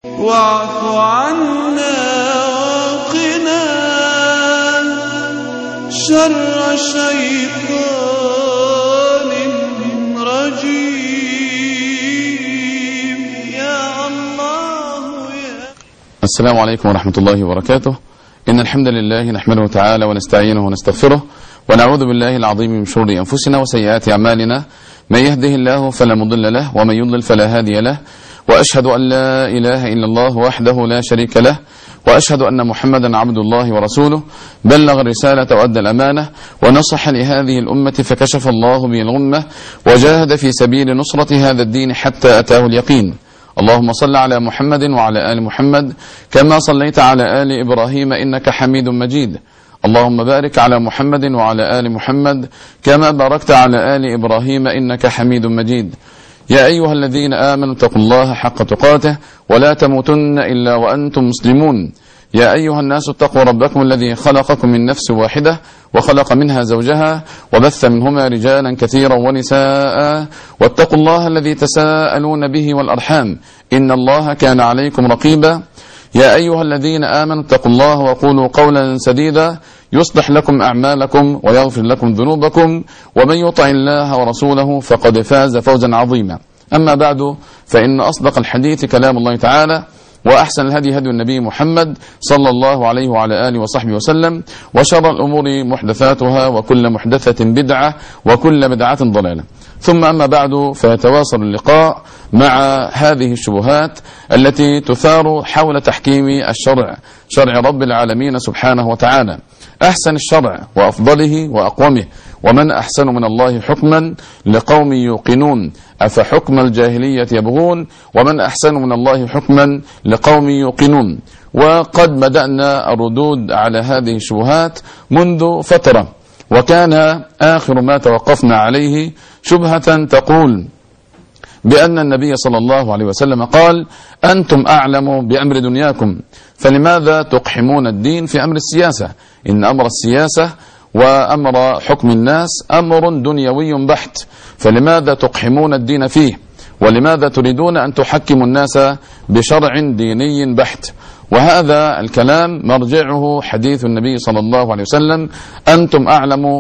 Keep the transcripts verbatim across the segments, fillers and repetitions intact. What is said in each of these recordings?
واعف عنا وقنا شر شيطان رجيم يا الله يا. السلام عليكم ورحمة الله وبركاته. إن الحمد لله نحمده تعالى ونستعينه ونستغفره ونعوذ بالله العظيم من شرور أنفسنا وسيئات أعمالنا. من يهده الله فلا مضل له ومن يضلل فلا هادي له، وأشهد أن لا إله إلا الله وحده لا شريك له، وأشهد أن محمدا عبد الله ورسوله بلغ الرسالة وأدى الأمانة ونصح لهذه الأمة فكشف الله به الغمة وجاهد في سبيل نصرة هذا الدين حتى أتاه اليقين. اللهم صل على محمد وعلى آل محمد كما صليت على آل إبراهيم إنك حميد مجيد. اللهم بارك على محمد وعلى آل محمد كما باركت على آل إبراهيم إنك حميد مجيد. يا أيها الذين آمنوا اتقوا الله حق تقاته ولا تموتن إلا وأنتم مسلمون. يا أيها الناس اتقوا ربكم الذي خلقكم من نفس واحدة وخلق منها زوجها وبث منهما رجالا كثيرا ونساء، واتقوا الله الذي تساءلون به والأرحام إن الله كان عليكم رقيبا. يا أيها الذين آمنوا اتقوا الله وقولوا قولا سديدا يصلح لكم أعمالكم ويغفر لكم ذنوبكم، ومن يطع الله ورسوله فقد فاز فوزا عظيما. أما بعد، فإن أصدق الحديث كلام الله تعالى، وأحسن الهدي هدي النبي محمد صلى الله عليه وعلى آله وصحبه وسلم، وشر الأمور محدثاتها وكل محدثة بدعة وكل بدعة ضلالة. ثم أما بعد، فيتواصل اللقاء مع هذه الشبهات التي تثار حول تحكيم الشرع، شرع رب العالمين سبحانه وتعالى، أحسن الشرع وأفضله وأقومه. ومن أحسن من الله حكما لقوم يوقنون أفحكم الجاهلية يبغون ومن أحسن من الله حكما لقوم يوقنون. وقد بدأنا الردود على هذه الشبهات منذ فترة، وكان آخر ما توقفنا عليه شبهة تقول بأن النبي صلى الله عليه وسلم قال: أنتم أعلم بأمر دنياكم، فلماذا تقحمون الدين في أمر السياسة؟ إن أمر السياسة وأمر حكم الناس أمر دنيوي بحت، فلماذا تقحمون الدين فيه؟ ولماذا تريدون أن تحكموا الناس بشرع ديني بحت؟ وهذا الكلام مرجعه حديث النبي صلى الله عليه وسلم: أنتم أعلم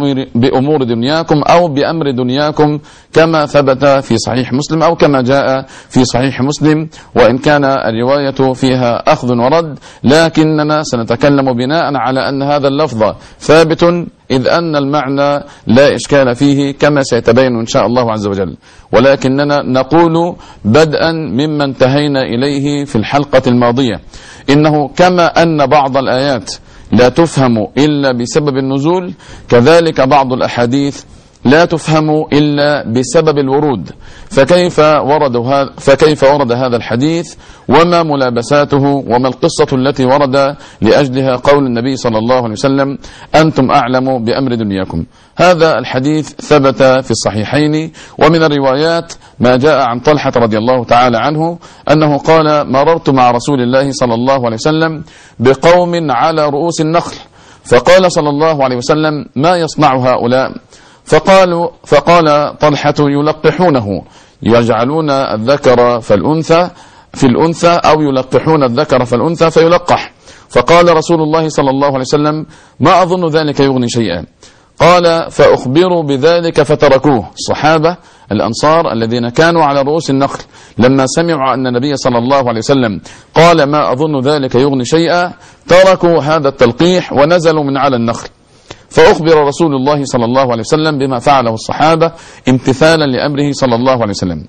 بأمور دنياكم أو بأمر دنياكم، كما ثبت في صحيح مسلم أو كما جاء في صحيح مسلم، وإن كان الرواية فيها أخذ ورد، لكننا سنتكلم بناء على أن هذا اللفظ ثابت، إذ أن المعنى لا إشكال فيه كما سيتبين إن شاء الله عز وجل. ولكننا نقول بدءا مما انتهينا إليه في الحلقة الماضية، إنه كما أن بعض الآيات لا تفهم إلا بسبب النزول، كذلك بعض الأحاديث لا تفهم إلا بسبب الورود. فكيف ورد هذا فكيف ورد هذا الحديث، وما ملابساته، وما القصة التي ورد لأجلها قول النبي صلى الله عليه وسلم: أنتم أعلم بأمر دنياكم؟ هذا الحديث ثبت في الصحيحين، ومن الروايات ما جاء عن طلحة رضي الله تعالى عنه أنه قال: مررت مع رسول الله صلى الله عليه وسلم بقوم على رؤوس النخل، فقال صلى الله عليه وسلم: ما يصنع هؤلاء؟ فقالوا فقال طلحة: يلقحونه، يجعلون الذكر فالأنثى في الأنثى، أو يلقحون الذكر فالأنثى فيلقح. فقال رسول الله صلى الله عليه وسلم: ما أظن ذلك يغني شيئا. قال: فأخبروا بذلك فتركوه. الصحابة الأنصار الذين كانوا على رؤوس النخل لما سمعوا أن النبي صلى الله عليه وسلم قال: ما أظن ذلك يغني شيئا، تركوا هذا التلقيح ونزلوا من على النخل. فأخبر رسول الله صلى الله عليه وسلم بما فعله الصحابة امتثالا لأمره صلى الله عليه وسلم،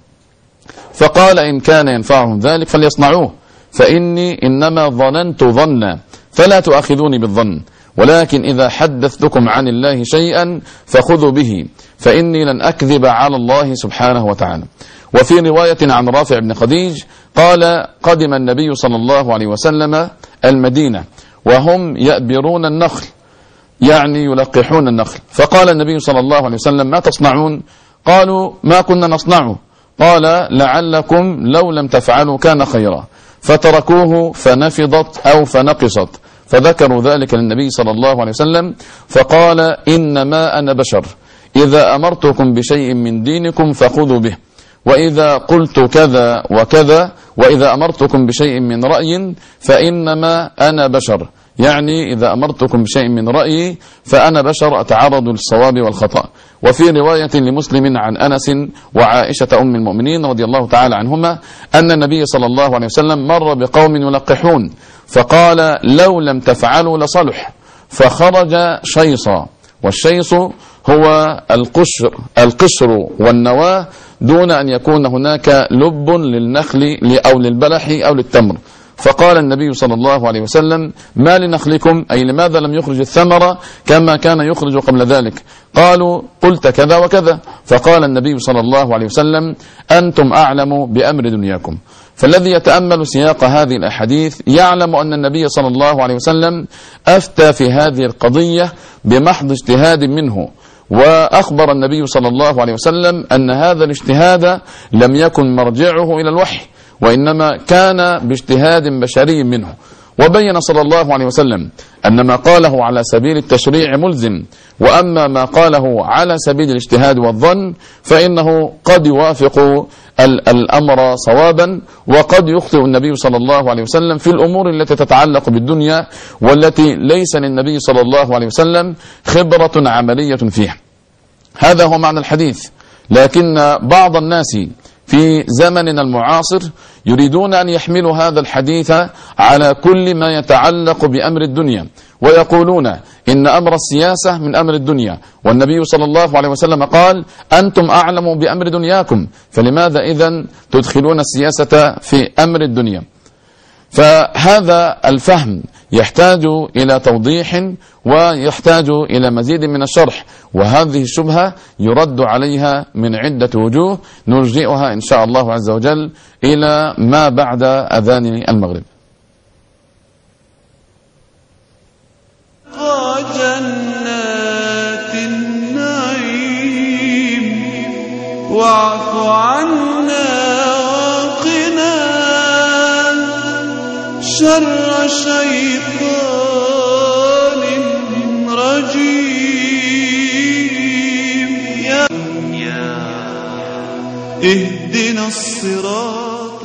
فقال: إن كان ينفعهم ذلك فليصنعوه، فإني إنما ظننت ظنا فلا تؤاخذوني بالظن، ولكن إذا حدثتكم عن الله شيئا فخذوا به، فإني لن أكذب على الله سبحانه وتعالى. وفي رواية عن رافع بن خديج قال: قدم النبي صلى الله عليه وسلم المدينة وهم يأبرون النخل، يعني يلقحون النخل، فقال النبي صلى الله عليه وسلم: ما تصنعون؟ قالوا: ما كنا نصنعه. قال: لعلكم لو لم تفعلوا كان خيرا. فتركوه فنفضت أو فنقصت، فذكروا ذلك للنبي صلى الله عليه وسلم، فقال: إنما أنا بشر، إذا أمرتكم بشيء من دينكم فخذوا به، وإذا قلت كذا وكذا وإذا أمرتكم بشيء من رأي فإنما أنا بشر، يعني إذا أمرتكم بشيء من رأيي فأنا بشر أتعرض للصواب والخطأ. وفي رواية لمسلم عن أنس وعائشة أم المؤمنين رضي الله تعالى عنهما أن النبي صلى الله عليه وسلم مر بقوم يلقحون فقال لو لم تفعلوا لصلح، فخرج شيصا، والشيص هو القشر القشر والنواة دون أن يكون هناك لب للنخل أو للبلح أو للتمر. فقال النبي صلى الله عليه وسلم ما لنخلكم، أي لماذا لم يخرج الثمرة كما كان يخرج قبل ذلك؟ قالوا قلت كذا وكذا. فقال النبي صلى الله عليه وسلم أنتم أعلم بأمر دنياكم. فالذي يتأمل سياق هذه الأحاديث يعلم أن النبي صلى الله عليه وسلم أفتى في هذه القضية بمحض اجتهاد منه، وأخبر النبي صلى الله عليه وسلم أن هذا الاجتهاد لم يكن مرجعه إلى الوحي، وإنما كان باجتهاد بشري منه. وبين صلى الله عليه وسلم أن ما قاله على سبيل التشريع ملزم، وأما ما قاله على سبيل الاجتهاد والظن فإنه قد يوافق الأمر صوابا، وقد يخطئ النبي صلى الله عليه وسلم في الأمور التي تتعلق بالدنيا والتي ليس للنبي صلى الله عليه وسلم خبرة عملية فيها. هذا هو معنى الحديث. لكن بعض الناس في زمننا المعاصر يريدون أن يحملوا هذا الحديث على كل ما يتعلق بأمر الدنيا، ويقولون إن أمر السياسة من أمر الدنيا، والنبي صلى الله عليه وسلم قال أنتم أعلم بأمر دنياكم، فلماذا إذن تدخلون السياسة في أمر الدنيا؟ فهذا الفهم يحتاج إلى توضيح ويحتاج إلى مزيد من الشرح، وهذه الشبهة يرد عليها من عدة وجوه نرجئها إن شاء الله عز وجل إلى ما بعد أذان المغرب. جنات النعيم واعف عنا وقنا شر شيطان رجيم يا اهدنا الصراط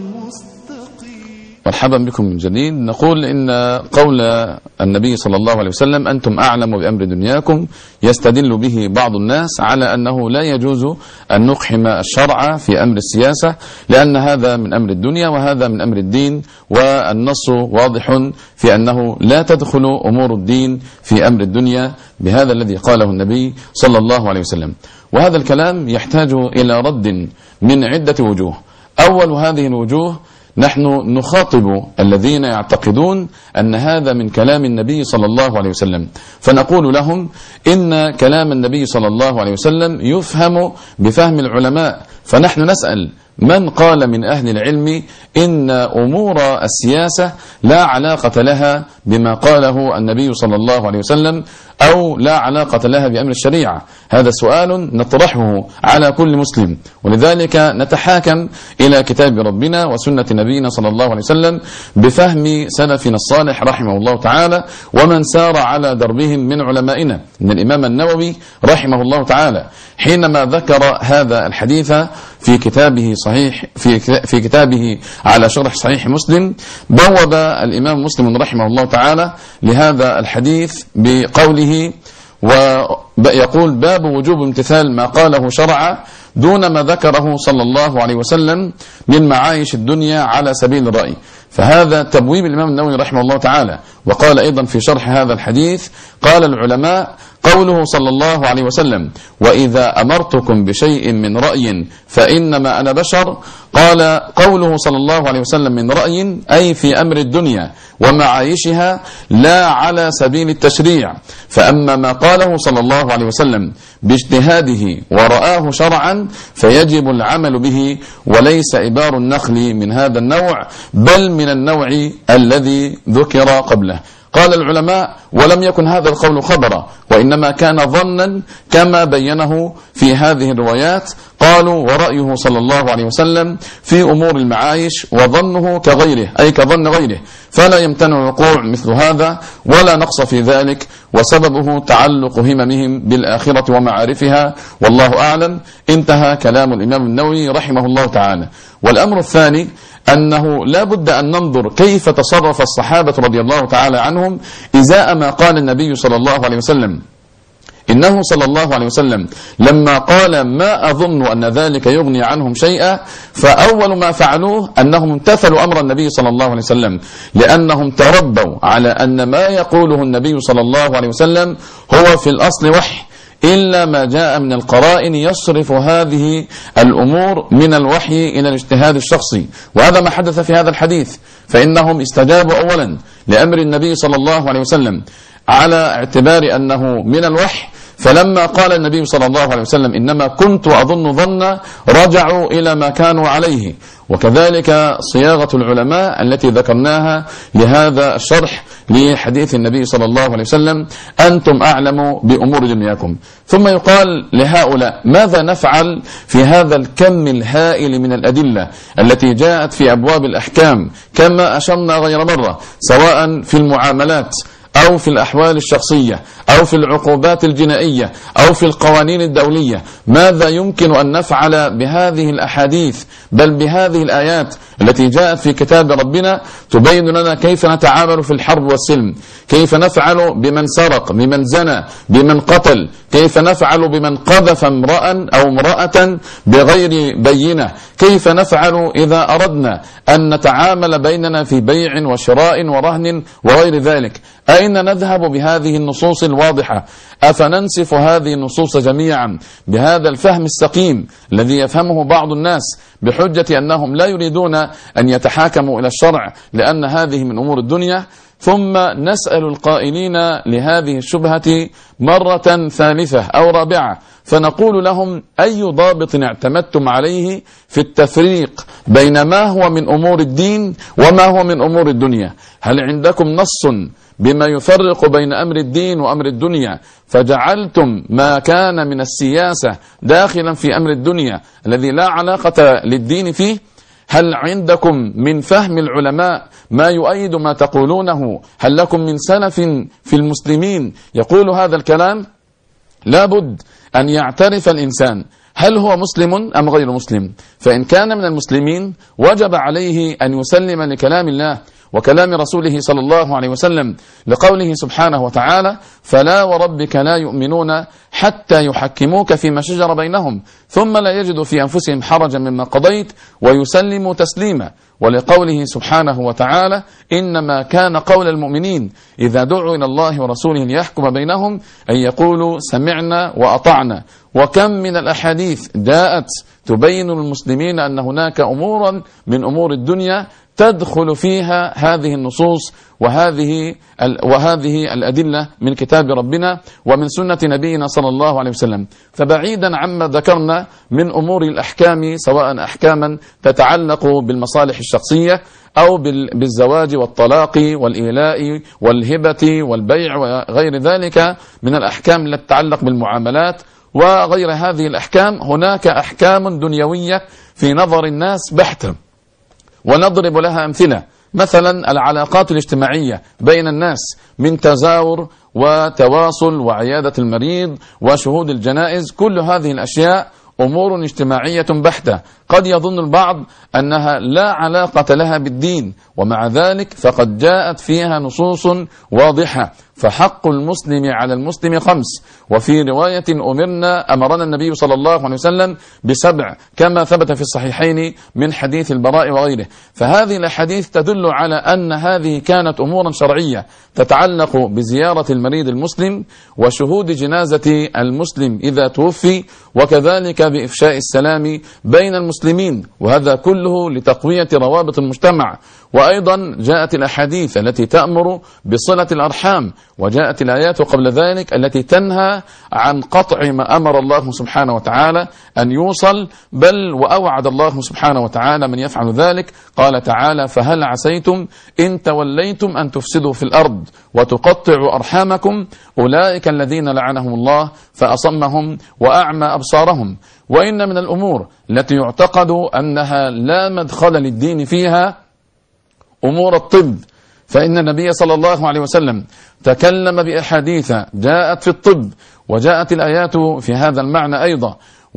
المستقيم. مرحبا بكم من جديد. نقول إن قول النبي صلى الله عليه وسلم أنتم أعلم بأمر دنياكم يستدل به بعض الناس على أنه لا يجوز أن نقحم الشرع في أمر السياسة، لأن هذا من أمر الدنيا وهذا من أمر الدين، والنص واضح في أنه لا تدخل أمور الدين في أمر الدنيا بهذا الذي قاله النبي صلى الله عليه وسلم. وهذا الكلام يحتاج إلى رد من عدة وجوه. أول هذه الوجوه نحن نخاطب الذين يعتقدون أن هذا من كلام النبي صلى الله عليه وسلم، فنقول لهم إن كلام النبي صلى الله عليه وسلم يفهم بفهم العلماء، فنحن نسأل من قال من أهل العلم إن أمور السياسة لا علاقة لها بما قاله النبي صلى الله عليه وسلم أو لا علاقة لها بأمر الشريعة؟ هذا سؤال نطرحه على كل مسلم، ولذلك نتحاكم إلى كتاب ربنا وسنة نبينا صلى الله عليه وسلم بفهم سلفنا الصالح رحمه الله تعالى ومن سار على دربهم من علمائنا. إن الإمام النووي رحمه الله تعالى حينما ذكر هذا الحديث في كتابه صحيح في في كتابه على شرح صحيح مسلم، بوب الإمام مسلم رحمه الله تعالى لهذا الحديث بقوله، ويقول باب وجوب امتثال ما قاله شرعا دون ما ذكره صلى الله عليه وسلم من معايش الدنيا على سبيل الرأي. فهذا تبويب الإمام النووي رحمه الله تعالى. وقال أيضا في شرح هذا الحديث قال العلماء قوله صلى الله عليه وسلم وإذا أمرتكم بشيء من رأي فإنما أنا بشر، قال قوله صلى الله عليه وسلم من رأي أي في أمر الدنيا ومعايشها لا على سبيل التشريع. فأما ما قاله صلى الله عليه وسلم باجتهاده ورآه شرعا فيجب العمل به، وليس إبار النخل من هذا النوع بل من النوع الذي ذكر قبله. قال العلماء: ولم يكن هذا القول خبرا، وإنما كان ظنا كما بينه في هذه الروايات. قالوا: ورأيه صلى الله عليه وسلم في أمور المعايش وظنه كغيره، أي كظن غيره، فلا يمتنع وقوع مثل هذا ولا نقص في ذلك، وسببه تعلق هممهم بالآخرة ومعارفها، والله أعلم. انتهى كلام الإمام النووي رحمه الله تعالى. والأمر الثاني أنه لا بد أن ننظر كيف تصرف الصحابة رضي الله تعالى عنهم إزاء ما قال النبي صلى الله عليه وسلم. إنه صلى الله عليه وسلم لما قال: ما أظن أن ذلك يغني عنهم شيئا، فأول ما فعلوه أنهم امتثلوا أمر النبي صلى الله عليه وسلم، لأنهم تربوا على أن ما يقوله النبي صلى الله عليه وسلم هو في الأصل وحي، إلا ما جاء من القرائن يصرف هذه الأمور من الوحي إلى الاجتهاد الشخصي. وهذا ما حدث في هذا الحديث، فإنهم استجابوا أولا لأمر النبي صلى الله عليه وسلم على اعتبار أنه من الوحي، فلما قال النبي صلى الله عليه وسلم: إنما كنت أظن ظنا، رجعوا إلى ما كانوا عليه. وكذلك صياغة العلماء التي ذكرناها لهذا الشرح لحديث النبي صلى الله عليه وسلم: أنتم أعلم بأمور دنياكم. ثم يقال لهؤلاء: ماذا نفعل في هذا الكم الهائل من الأدلة التي جاءت في أبواب الأحكام، كما أشرنا غير مرة، سواء في المعاملات أو في الأحوال الشخصية أو في العقوبات الجنائية أو في القوانين الدولية؟ ماذا يمكن أن نفعل بهذه الأحاديث، بل بهذه الآيات التي جاءت في كتاب ربنا تبين لنا كيف نتعامل في الحرب والسلم، كيف نفعل بمن سرق، بمن زنى، بمن قتل، كيف نفعل بمن قذف امرأ أو امرأة بغير بينة، كيف نفعل إذا أردنا أن نتعامل بيننا في بيع وشراء ورهن وغير ذلك. أين نذهب بهذه النصوص الواضحة؟ أفننسف هذه النصوص جميعا بهذا الفهم السقيم الذي يفهمه بعض الناس بحجة أنهم لا يريدون أن يتحاكموا إلى الشرع لأن هذه من أمور الدنيا؟ ثم نسأل القائلين لهذه الشبهة مرة ثالثة أو رابعة، فنقول لهم: أي ضابط اعتمدتم عليه في التفريق بين ما هو من أمور الدين وما هو من أمور الدنيا؟ هل عندكم نص بما يفرق بين أمر الدين وأمر الدنيا فجعلتم ما كان من السياسة داخلا في أمر الدنيا الذي لا علاقة للدين فيه؟ هل عندكم من فهم العلماء ما يؤيد ما تقولونه؟ هل لكم من سلف في المسلمين يقول هذا الكلام؟ لابد أن يعترف الإنسان هل هو مسلم أم غير مسلم. فإن كان من المسلمين وجب عليه أن يسلم لكلام الله وكلام رسوله صلى الله عليه وسلم، لقوله سبحانه وتعالى: فلا وربك لا يؤمنون حتى يحكموك فيما شجر بينهم ثم لا يجدوا في أنفسهم حرجا مما قضيت ويسلموا تسليما. ولقوله سبحانه وتعالى: إنما كان قول المؤمنين إذا دعوا إلى الله ورسوله ليحكم بينهم أن يقولوا سمعنا وأطعنا. وكم من الأحاديث جاءت تبين للمسلمين أن هناك أمورا من أمور الدنيا تدخل فيها هذه النصوص وهذه وهذه الأدلة من كتاب ربنا ومن سنة نبينا صلى الله عليه وسلم. فبعيدا عما ذكرنا من أمور الأحكام، سواء أحكاما تتعلق بالمصالح الشخصية أو بالزواج والطلاق والإيلاء والهبة والبيع وغير ذلك من الأحكام التي تتعلق بالمعاملات وغير هذه الأحكام، هناك أحكام دنيوية في نظر الناس بحتة، ونضرب لها أمثلة. مثلا العلاقات الاجتماعية بين الناس من تزاور وتواصل وعيادة المريض وشهود الجنائز، كل هذه الأشياء أمور اجتماعية بحتة، قد يظن البعض أنها لا علاقة لها بالدين، ومع ذلك فقد جاءت فيها نصوص واضحة. فحق المسلم على المسلم خمس، وفي رواية أمرنا أمرنا النبي صلى الله عليه وسلم بسبع كما ثبت في الصحيحين من حديث البراء وغيره. فهذه الأحاديث تدل على أن هذه كانت أمورا شرعية تتعلق بزيارة المريض المسلم وشهود جنازة المسلم إذا توفي، وكذلك بإفشاء السلام بين المسلمين المسلمين، وهذا كله لتقوية روابط المجتمع. وأيضا جاءت الأحاديث التي تأمر بصلة الأرحام، وجاءت الآيات قبل ذلك التي تنهى عن قطع ما أمر الله سبحانه وتعالى أن يوصل، بل وأوعد الله سبحانه وتعالى من يفعل ذلك. قال تعالى: فهل عسيتم إن توليتم أن تفسدوا في الأرض وتقطعوا أرحامكم أولئك الذين لعنهم الله فأصمهم وأعمى أبصارهم. وإن من الأمور التي يعتقد أنها لا مدخل للدين فيها أمور الطب، فإن النبي صلى الله عليه وسلم تكلم بأحاديث جاءت في الطب، وجاءت الآيات في هذا المعنى أيضا.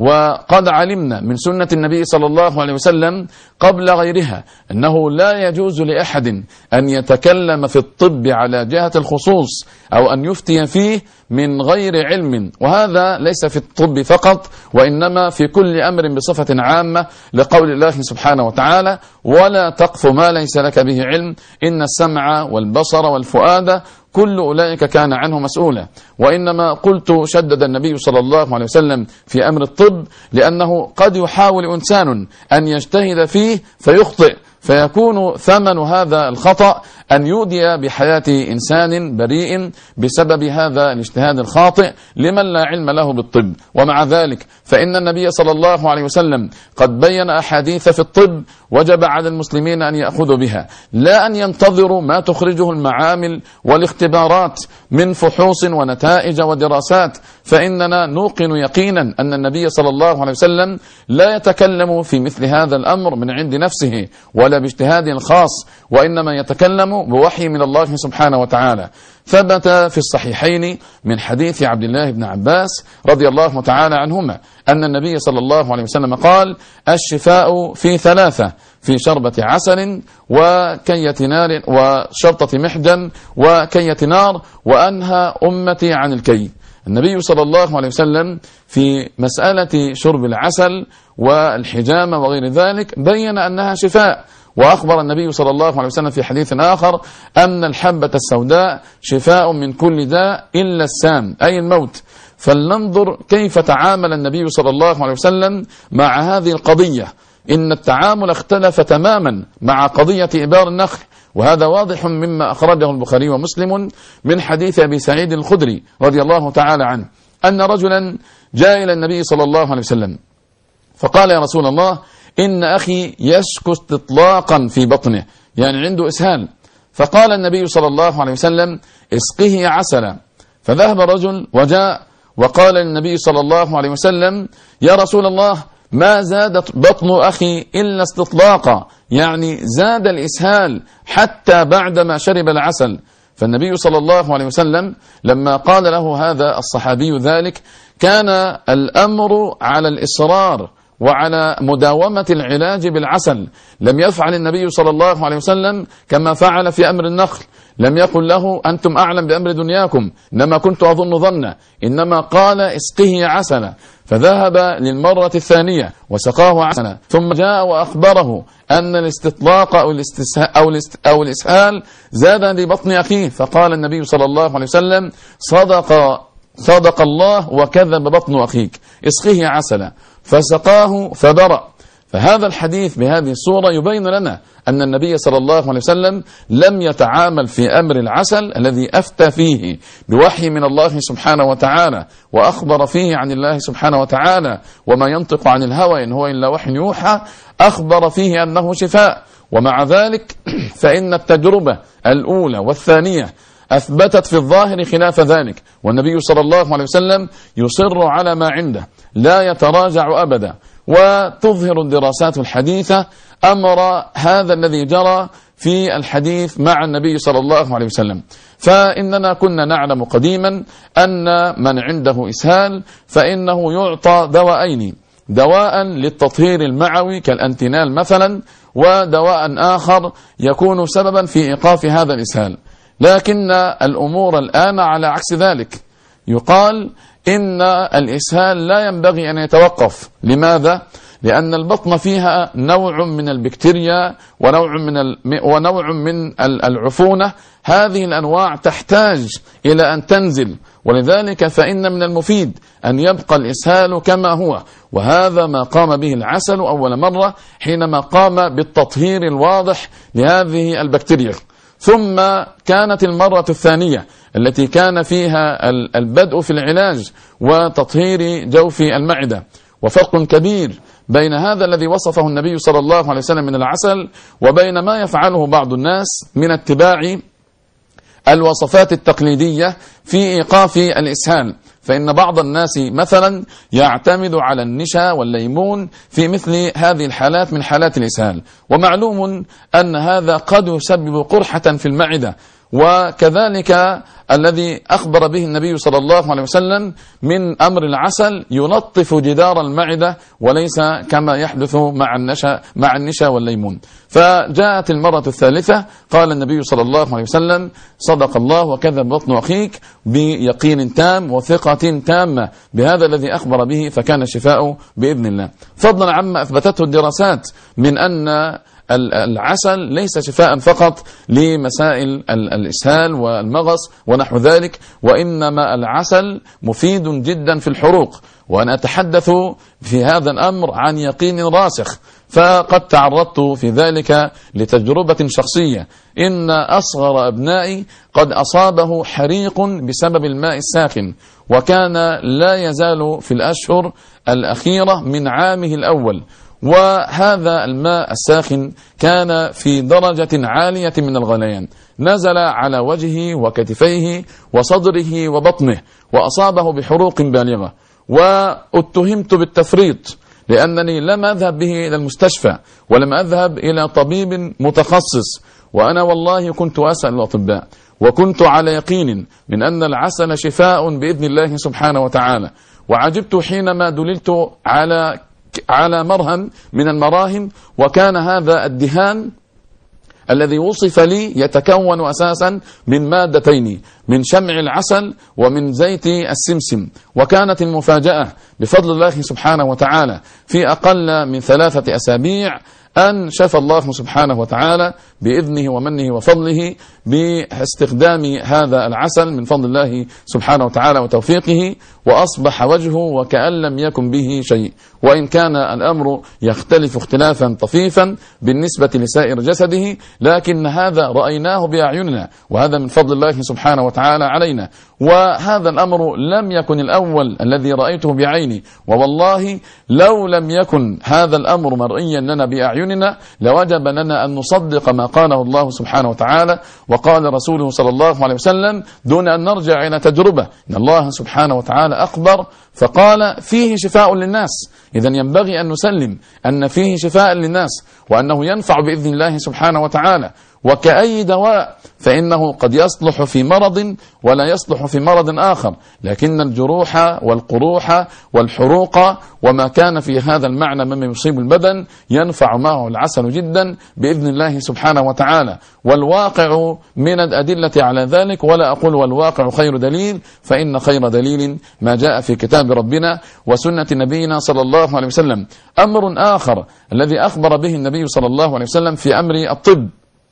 وقد علمنا من سنة النبي صلى الله عليه وسلم قبل غيرها أنه لا يجوز لأحد أن يتكلم في الطب على جهة الخصوص أو أن يفتي فيه من غير علم، وهذا ليس في الطب فقط، وإنما في كل أمر بصفة عامة، لقول الله سبحانه وتعالى: ولا تقف ما ليس لك به علم إن السمع والبصر والفؤاد كل أولئك كان عنه مسؤولا. وإنما قلت شدد النبي صلى الله عليه وسلم في أمر الطب لأنه قد يحاول إنسان أن يجتهد فيه فيخطئ، فيكون ثمن هذا الخطأ أن يودي بحياة إنسان بريء بسبب هذا الاجتهاد الخاطئ لمن لا علم له بالطب. ومع ذلك فإن النبي صلى الله عليه وسلم قد بين أحاديث في الطب وجب على المسلمين أن يأخذوا بها، لا أن ينتظروا ما تخرجه المعامل والاختبارات من فحوص ونتائج ودراسات. فإننا نوقن يقينا أن النبي صلى الله عليه وسلم لا يتكلم في مثل هذا الأمر من عند نفسه ولا باجتهاد خاص، وإنما يتكلم بوحي من الله سبحانه وتعالى. ثبت في الصحيحين من حديث عبد الله بن عباس رضي الله تعالى عنهما أن النبي صلى الله عليه وسلم قال: الشفاء في ثلاثة: في شربة عسل وكية نار وشرطة محجن وكية نار، وأنهى أمتي عن الكي. النبي صلى الله عليه وسلم في مسألة شرب العسل والحجامة وغير ذلك بين أنها شفاء، وأخبر النبي صلى الله عليه وسلم في حديث آخر أن الحبة السوداء شفاء من كل داء إلا السام أي الموت. فلننظر كيف تعامل النبي صلى الله عليه وسلم مع هذه القضية. إن التعامل اختلف تماما مع قضية إبار النخل، وهذا واضح مما أخرجه البخاري ومسلم من حديث أبي سعيد الخدري رضي الله تعالى عنه أن رجلا جاء إلى النبي صلى الله عليه وسلم فقال: يا رسول الله، إن أخي يشكو استطلاقا في بطنه، يعني عنده إسهال. فقال النبي صلى الله عليه وسلم: اسقه عسلا. فذهب الرجل وجاء وقال للنبي صلى الله عليه وسلم: يا رسول الله، ما زادت بطن أخي إلا استطلاقا، يعني زاد الإسهال حتى بعدما شرب العسل. فالنبي صلى الله عليه وسلم لما قال له هذا الصحابي ذلك كان الأمر على الإصرار وعلى مداومة العلاج بالعسل. لم يفعل النبي صلى الله عليه وسلم كما فعل في أمر النخل، لم يقل له أنتم أعلم بأمر دنياكم، إنما كنت أظن ظنا، إنما قال اسقه عسلا. فذهب للمرة الثانية وسقاه عسلا، ثم جاء وأخبره أن الاستطلاق أو, أو, أو الإسهال زاد لبطن أخيه. فقال النبي صلى الله عليه وسلم: صدق صدق الله وكذب بطن أخيك، اسقه عسلا. فسقاه فبرأ. فهذا الحديث بهذه الصورة يبين لنا أن النبي صلى الله عليه وسلم لم يتعامل في أمر العسل الذي أفتى فيه بوحي من الله سبحانه وتعالى وأخبر فيه عن الله سبحانه وتعالى، وما ينطق عن الهوى إن هو إلا وحي يوحى، أخبر فيه أنه شفاء. ومع ذلك فإن التجربة الأولى والثانية أثبتت في الظاهر خلاف ذلك، والنبي صلى الله عليه وسلم يصر على ما عنده لا يتراجع أبدا. وتظهر الدراسات الحديثة أمر هذا الذي جرى في الحديث مع النبي صلى الله عليه وسلم. فإننا كنا نعلم قديما أن من عنده إسهال فإنه يعطى دواءين: دواء للتطهير المعوي كالأنتينال مثلا، ودواء آخر يكون سببا في إيقاف هذا الإسهال. لكن الأمور الآن على عكس ذلك، يقال إن الإسهال لا ينبغي أن يتوقف. لماذا؟ لأن البطن فيها نوع من البكتيريا ونوع من ونوع من العفونة. هذه الأنواع تحتاج إلى أن تنزل، ولذلك فإن من المفيد أن يبقى الإسهال كما هو. وهذا ما قام به العسل أول مرة حينما قام بالتطهير الواضح لهذه البكتيريا. ثم كانت المرة الثانية التي كان فيها البدء في العلاج وتطهير جوف المعدة. وفرق كبير بين هذا الذي وصفه النبي صلى الله عليه وسلم من العسل وبين ما يفعله بعض الناس من اتباع الوصفات التقليدية في إيقاف الإسهال. فإن بعض الناس مثلا يعتمد على النشا والليمون في مثل هذه الحالات من حالات الإسهال، ومعلوم أن هذا قد يسبب قرحة في المعدة. وكذلك الذي أخبر به النبي صلى الله عليه وسلم من أمر العسل ينظف جدار المعدة وليس كما يحدث مع النشا مع النشا والليمون. فجاءت المرة الثالثة قال النبي صلى الله عليه وسلم: صدق الله وكذب بطن أخيك، بيقين تام وثقة تامة بهذا الذي أخبر به، فكان الشفاء بإذن الله، فضلا عما أثبتته الدراسات من أن العسل ليس شفاء فقط لمسائل الإسهال والمغص ونحو ذلك، وإنما العسل مفيد جدا في الحروق. وأنا أتحدث في هذا الأمر عن يقين راسخ، فقد تعرضت في ذلك لتجربة شخصية. إن أصغر أبنائي قد أصابه حريق بسبب الماء الساخن، وكان لا يزال في الأشهر الأخيرة من عامه الأول، وهذا الماء الساخن كان في درجة عالية من الغليان، نزل على وجهه وكتفيه وصدره وبطنه وأصابه بحروق بالغة. واتهمت بالتفريط لأنني لم أذهب به إلى المستشفى ولم أذهب إلى طبيب متخصص، وأنا والله كنت أسأل الأطباء وكنت على يقين من أن العسل شفاء بإذن الله سبحانه وتعالى. وعجبت حينما دللت على على مرهم من المراهم، وكان هذا الدهان الذي وصف لي يتكون أساسا من مادتين، من شمع العسل ومن زيت السمسم. وكانت المفاجأة بفضل الله سبحانه وتعالى في أقل من ثلاثة أسابيع أن شفى الله سبحانه وتعالى بإذنه ومنه وفضله باستخدام هذا العسل من فضل الله سبحانه وتعالى وتوفيقه، وأصبح وجهه وكأن لم يكن به شيء، وإن كان الأمر يختلف اختلافا طفيفا بالنسبة لسائر جسده، لكن هذا رأيناه بأعيننا، وهذا من فضل الله سبحانه وتعالى علينا. وهذا الأمر لم يكن الأول الذي رأيته بعيني، ووالله لو لم يكن هذا الأمر مرئيا لنا بأعيننا لوجب لنا أن نصدق ما قاله الله سبحانه وتعالى وقال رسوله صلى الله عليه وسلم دون أن نرجع إلى تجربة. إن الله سبحانه وتعالى أخبر فقال فيه شفاء للناس، إذا ينبغي أن نسلم أن فيه شفاء للناس وأنه ينفع بإذن الله سبحانه وتعالى. وكأي دواء فإنه قد يصلح في مرض ولا يصلح في مرض آخر، لكن الجروح والقروح والحروق وما كان في هذا المعنى مما يصيب البدن ينفع معه العسل جدا بإذن الله سبحانه وتعالى. والواقع من الأدلة على ذلك، ولا أقول والواقع خير دليل، فإن خير دليل ما جاء في كتاب ربنا وسنة نبينا صلى الله عليه وسلم. أمر آخر الذي أخبر به النبي صلى الله عليه وسلم في أمر الطب،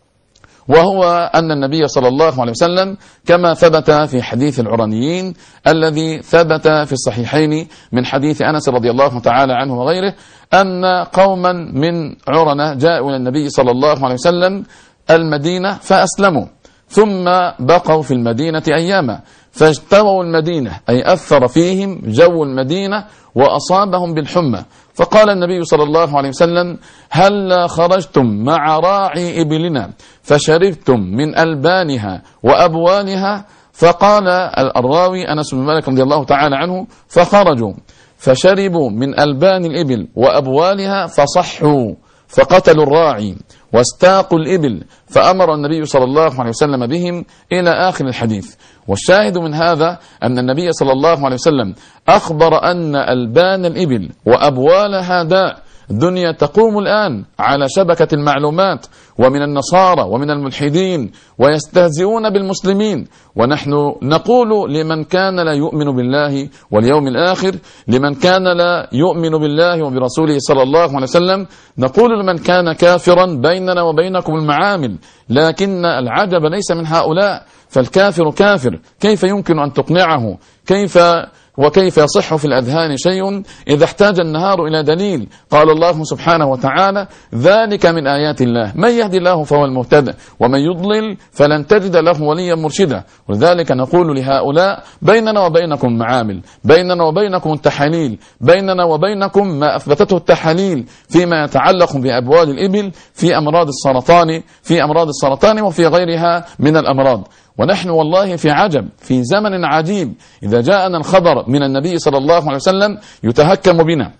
وهو أن النبي صلى الله عليه وسلم كما ثبت في حديث العرانيين الذي ثبت في الصحيحين من حديث أنس رضي الله تعالى عنه وغيره، أن قوما من عرنة جاءوا إلى النبي صلى الله عليه وسلم المدينة فأسلموا، ثم بقوا في المدينة أياما، فاجتووا المدينة أي أثر فيهم جو المدينة وأصابهم بالحمى. فقال النبي صلى الله عليه وسلم هل خرجتم مع راعي إبلنا فشربتم من ألبانها وأبوالها؟ فقال الراوي أنس بن مالك رضي الله تعالى عنه فخرجوا فشربوا من ألبان الإبل وأبوالها فصحوا فقتلوا الراعي واستاقوا الإبل، فأمر النبي صلى الله عليه وسلم بهم إلى آخر الحديث. والشاهد من هذا أن النبي صلى الله عليه وسلم أخبر أن ألبان الإبل وأبوالها داء. الدنيا تقوم الآن على شبكة المعلومات ومن النصارى ومن الملحدين ويستهزئون بالمسلمين. ونحن نقول لمن كان لا يؤمن بالله واليوم الآخر، لمن كان لا يؤمن بالله وبرسوله صلى الله عليه وسلم، نقول لمن كان كافرا بيننا وبينكم المعامل. لكن العجب ليس من هؤلاء، فالكافر كافر، كيف يمكن أن تقنعه؟ كيف وكيف يصح في الأذهان شيء إذا احتاج النهار إلى دليل؟ قال الله سبحانه وتعالى: ذلك من آيات الله، من يهدي الله فهو المهتدى ومن يضلل فلن تجد له وليا مرشدا. ولذلك نقول لهؤلاء: بيننا وبينكم معامل، بيننا وبينكم التحاليل، بيننا وبينكم ما أثبتته التحاليل فيما يتعلق بأبوال الإبل، في أمراض السرطان، في أمراض السرطان وفي غيرها من الأمراض. ونحن والله في عجب، في زمن عجيب، إذا جاءنا الخبر من النبي صلى الله عليه وسلم يتهكم بنا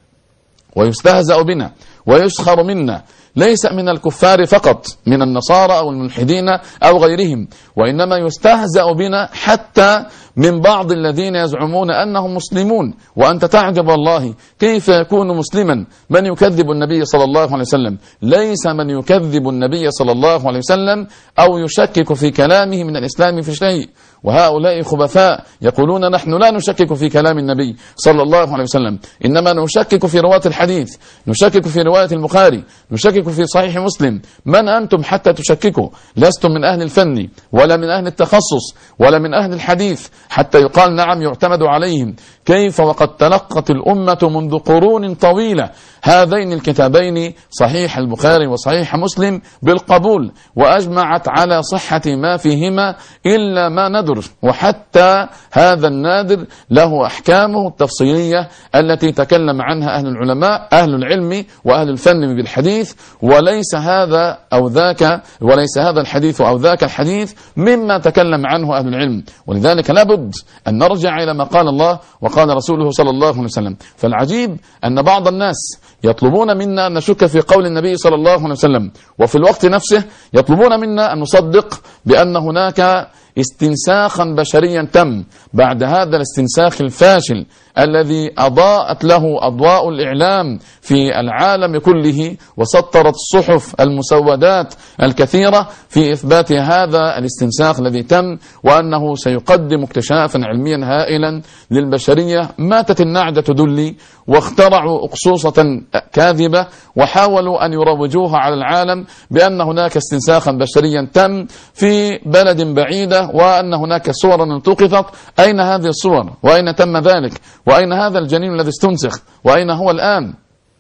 ويستهزأ بنا ويسخر منا، ليس من الكفار فقط، من النصارى أو الملحدين أو غيرهم، وإنما يستهزأ بنا حتى من بعض الذين يزعمون أنهم مسلمون. وأنت تعجب والله، كيف يكون مسلما من يكذب النبي صلى الله عليه وسلم؟ ليس من يكذب النبي صلى الله عليه وسلم أو يشكك في كلامه من الإسلام في شيء. وهؤلاء خبثاء يقولون: نحن لا نشكك في كلام النبي صلى الله عليه وسلم، إنما نشكك في رواية الحديث، نشكك في رواية البخاري، نشكك في صحيح مسلم. من أنتم حتى تشككوا؟ لستم من أهل الفن ولا من أهل التخصص ولا من أهل الحديث حتى يقال نعم يعتمد عليهم. كيف وقد تلقت الأمة منذ قرون طويلة هذين الكتابين، صحيح البخاري وصحيح مسلم، بالقبول، وأجمعت على صحة ما فيهما إلا ما ندر، وحتى هذا النادر له أحكامه التفصيلية التي تكلم عنها أهل العلماء، أهل العلم وأهل الفن بالحديث. وليس هذا أو ذاك، وليس هذا الحديث أو ذاك الحديث مما تكلم عنه أهل العلم. ولذلك لابد أن نرجع إلى ما قال الله وقال رسوله صلى الله عليه وسلم. فالعجيب أن بعض الناس يطلبون منا أن نشك في قول النبي صلى الله عليه وسلم، وفي الوقت نفسه يطلبون منا أن نصدق بأن هناك استنساخا بشريا تم بعد هذا الاستنساخ الفاشل الذي أضاءت له أضواء الإعلام في العالم كله، وسطرت الصحف المسودات الكثيرة في إثبات هذا الاستنساخ الذي تم، وأنه سيقدم اكتشافا علميا هائلا للبشرية. ماتت النعجة تدلي، واخترعوا أقصوصة كاذبة وحاولوا أن يروجوها على العالم بأن هناك استنساخا بشريا تم في بلد بعيدة، وأن هناك صورا التقطت. أين هذه الصور؟ وأين تم ذلك؟ وأين هذا الجنين الذي استنسخ؟ وأين هو الآن؟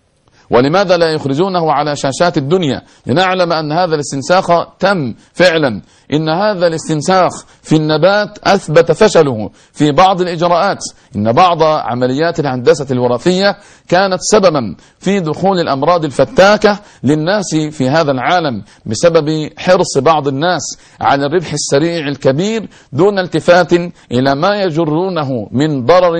ولماذا لا يخرجونه على شاشات الدنيا لنعلم أن هذا الاستنساخ تم فعلا؟ إن هذا الاستنساخ في النبات أثبت فشله في بعض الإجراءات. إن بعض عمليات الهندسة الوراثية كانت سببا في دخول الأمراض الفتاكة للناس في هذا العالم بسبب حرص بعض الناس على الربح السريع الكبير دون التفات إلى ما يجرونه من ضرر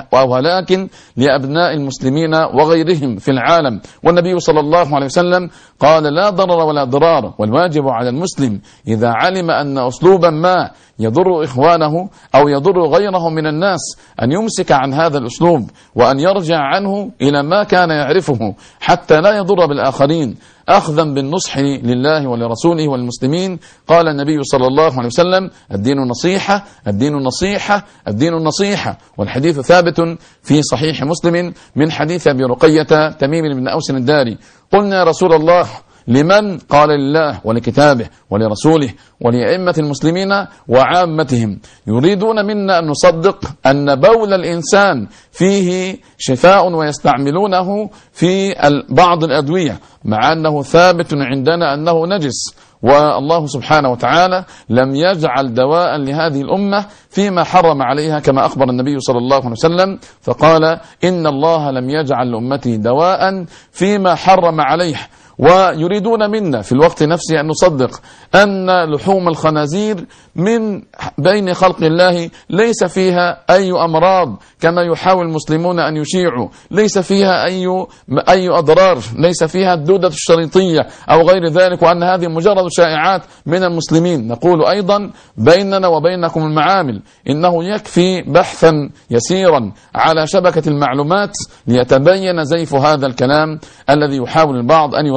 ولكن لأبناء المسلمين وغيرهم في العالم. والنبي صلى الله عليه وسلم قال: لا ضرر ولا ضرار. والواجب على المسلم إذا علم أن أسلوبا ما يضر إخوانه أو يضر غيره من الناس أن يمسك عن هذا الأسلوب وأن يرجع عنه إلى ما كان يعرفه حتى لا يضر بالآخرين، أخذا بالنصح لله ولرسوله والمسلمين. قال النبي صلى الله عليه وسلم: الدين النصيحة، الدين النصيحة، الدين النصيحة. والحديث ثابت في صحيح مسلم من حديث أبي رقية تميم بن أوس الداري. قلنا: يا رسول الله لمن؟ قال: لله ولكتابه ولرسوله ولأئمة المسلمين وعامتهم. يريدون منا أن نصدق أن بول الإنسان فيه شفاء ويستعملونه في بعض الأدوية، مع أنه ثابت عندنا أنه نجس. والله سبحانه وتعالى لم يجعل دواء لهذه الأمة فيما حرم عليها، كما أخبر النبي صلى الله عليه وسلم فقال: إن الله لم يجعل لأمتي دواء فيما حرم عليه. ويريدون منا في الوقت نفسه أن نصدق أن لحوم الخنازير من بين خلق الله ليس فيها أي أمراض كما يحاول المسلمون أن يشيعوا، ليس فيها أي أي أضرار، ليس فيها الدودة الشريطية أو غير ذلك، وأن هذه مجرد شائعات من المسلمين. نقول أيضا: بيننا وبينكم المعامل، إنه يكفي بحثا يسيرا على شبكة المعلومات ليتبين زيف هذا الكلام الذي يحاول البعض أن يروج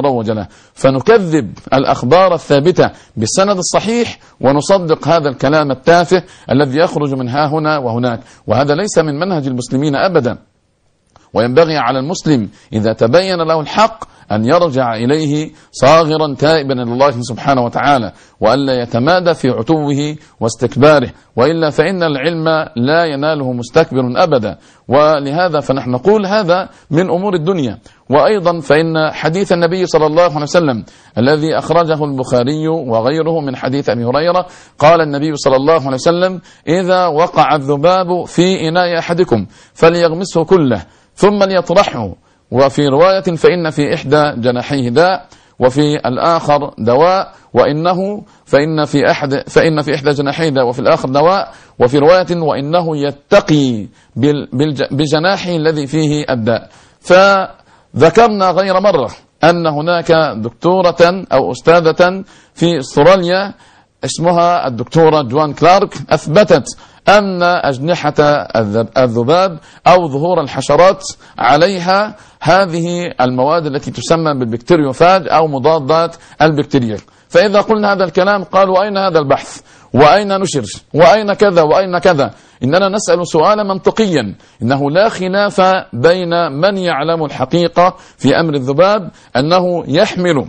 يروج له، فنكذب الأخبار الثابتة بالسند الصحيح ونصدق هذا الكلام التافه الذي يخرج من ها هنا وهناك، وهذا ليس من منهج المسلمين أبدا. وينبغي على المسلم إذا تبين له الحق أن يرجع إليه صاغرا تائبا إلى الله سبحانه وتعالى، وألا يتمادى في عتوه واستكباره، وإلا فإن العلم لا يناله مستكبر أبدا. ولهذا فنحن نقول هذا من أمور الدنيا. وأيضا فإن حديث النبي صلى الله عليه وسلم الذي أخرجه البخاري وغيره من حديث أبي هريرة، قال النبي صلى الله عليه وسلم: إذا وقع الذباب في إناء أحدكم فليغمسه كله ثم ليطرحه. وفي رواية فإن في إحدى جناحيه داء وفي الآخر دواء، وإنه فإن في أحد فإن في إحدى جناحيه داء وفي الآخر دواء، وفي رواية وإنه يتقي بجناحه الذي فيه الداء. فذكرنا غير مرة أن هناك دكتورة أو أستاذة في استراليا اسمها الدكتورة جوان كلارك أثبتت أن أجنحة الذباب أو ظهور الحشرات عليها هذه المواد التي تسمى بالبكتيريوفاج أو مضادات البكتيريا. فإذا قلنا هذا الكلام قالوا: أين هذا البحث؟ وأين نشر؟ وأين كذا وأين كذا؟ إننا نسأل سؤالا منطقيا. إنه لا خلاف بين من يعلم الحقيقة في أمر الذباب أنه يحمل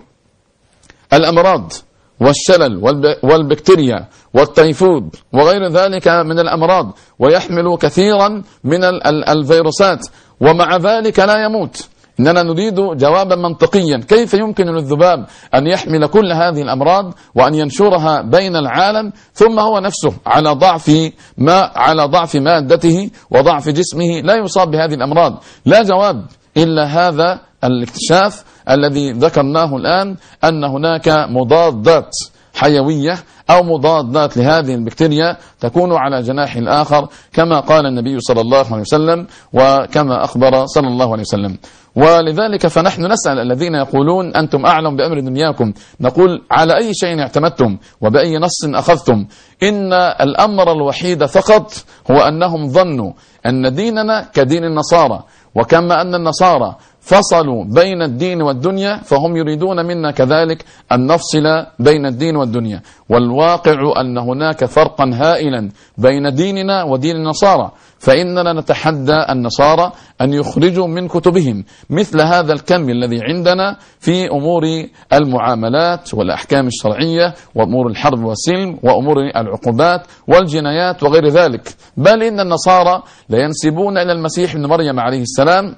الأمراض والشلل والبكتيريا والتيفود وغير ذلك من الأمراض، ويحمل كثيرا من الفيروسات، ومع ذلك لا يموت. إننا نريد جوابا منطقيا: كيف يمكن للذباب أن يحمل كل هذه الأمراض وأن ينشرها بين العالم، ثم هو نفسه على ضعف ما على ضعف مادته وضعف جسمه لا يصاب بهذه الأمراض؟ لا جواب إلا هذا الاكتشاف الذي ذكرناه الآن، أن هناك مضادات حيوية أو مضادات لهذه البكتيريا تكون على جناح الآخر، كما قال النبي صلى الله عليه وسلم وكما أخبر صلى الله عليه وسلم. ولذلك فنحن نسأل الذين يقولون أنتم أعلم بأمر دنياكم، نقول: على أي شيء اعتمدتم وبأي نص أخذتم؟ إن الأمر الوحيد فقط هو أنهم ظنوا أن ديننا كدين النصارى، وكما أن النصارى فصلوا بين الدين والدنيا فهم يريدون منا كذلك أن نفصل بين الدين والدنيا. والواقع أن هناك فرقا هائلا بين ديننا ودين النصارى، فإننا نتحدى النصارى أن يخرجوا من كتبهم مثل هذا الكم الذي عندنا في أمور المعاملات والأحكام الشرعية وأمور الحرب والسلم وأمور العقوبات والجنايات وغير ذلك. بل إن النصارى لينسبون إلى المسيح ابن مريم عليه السلام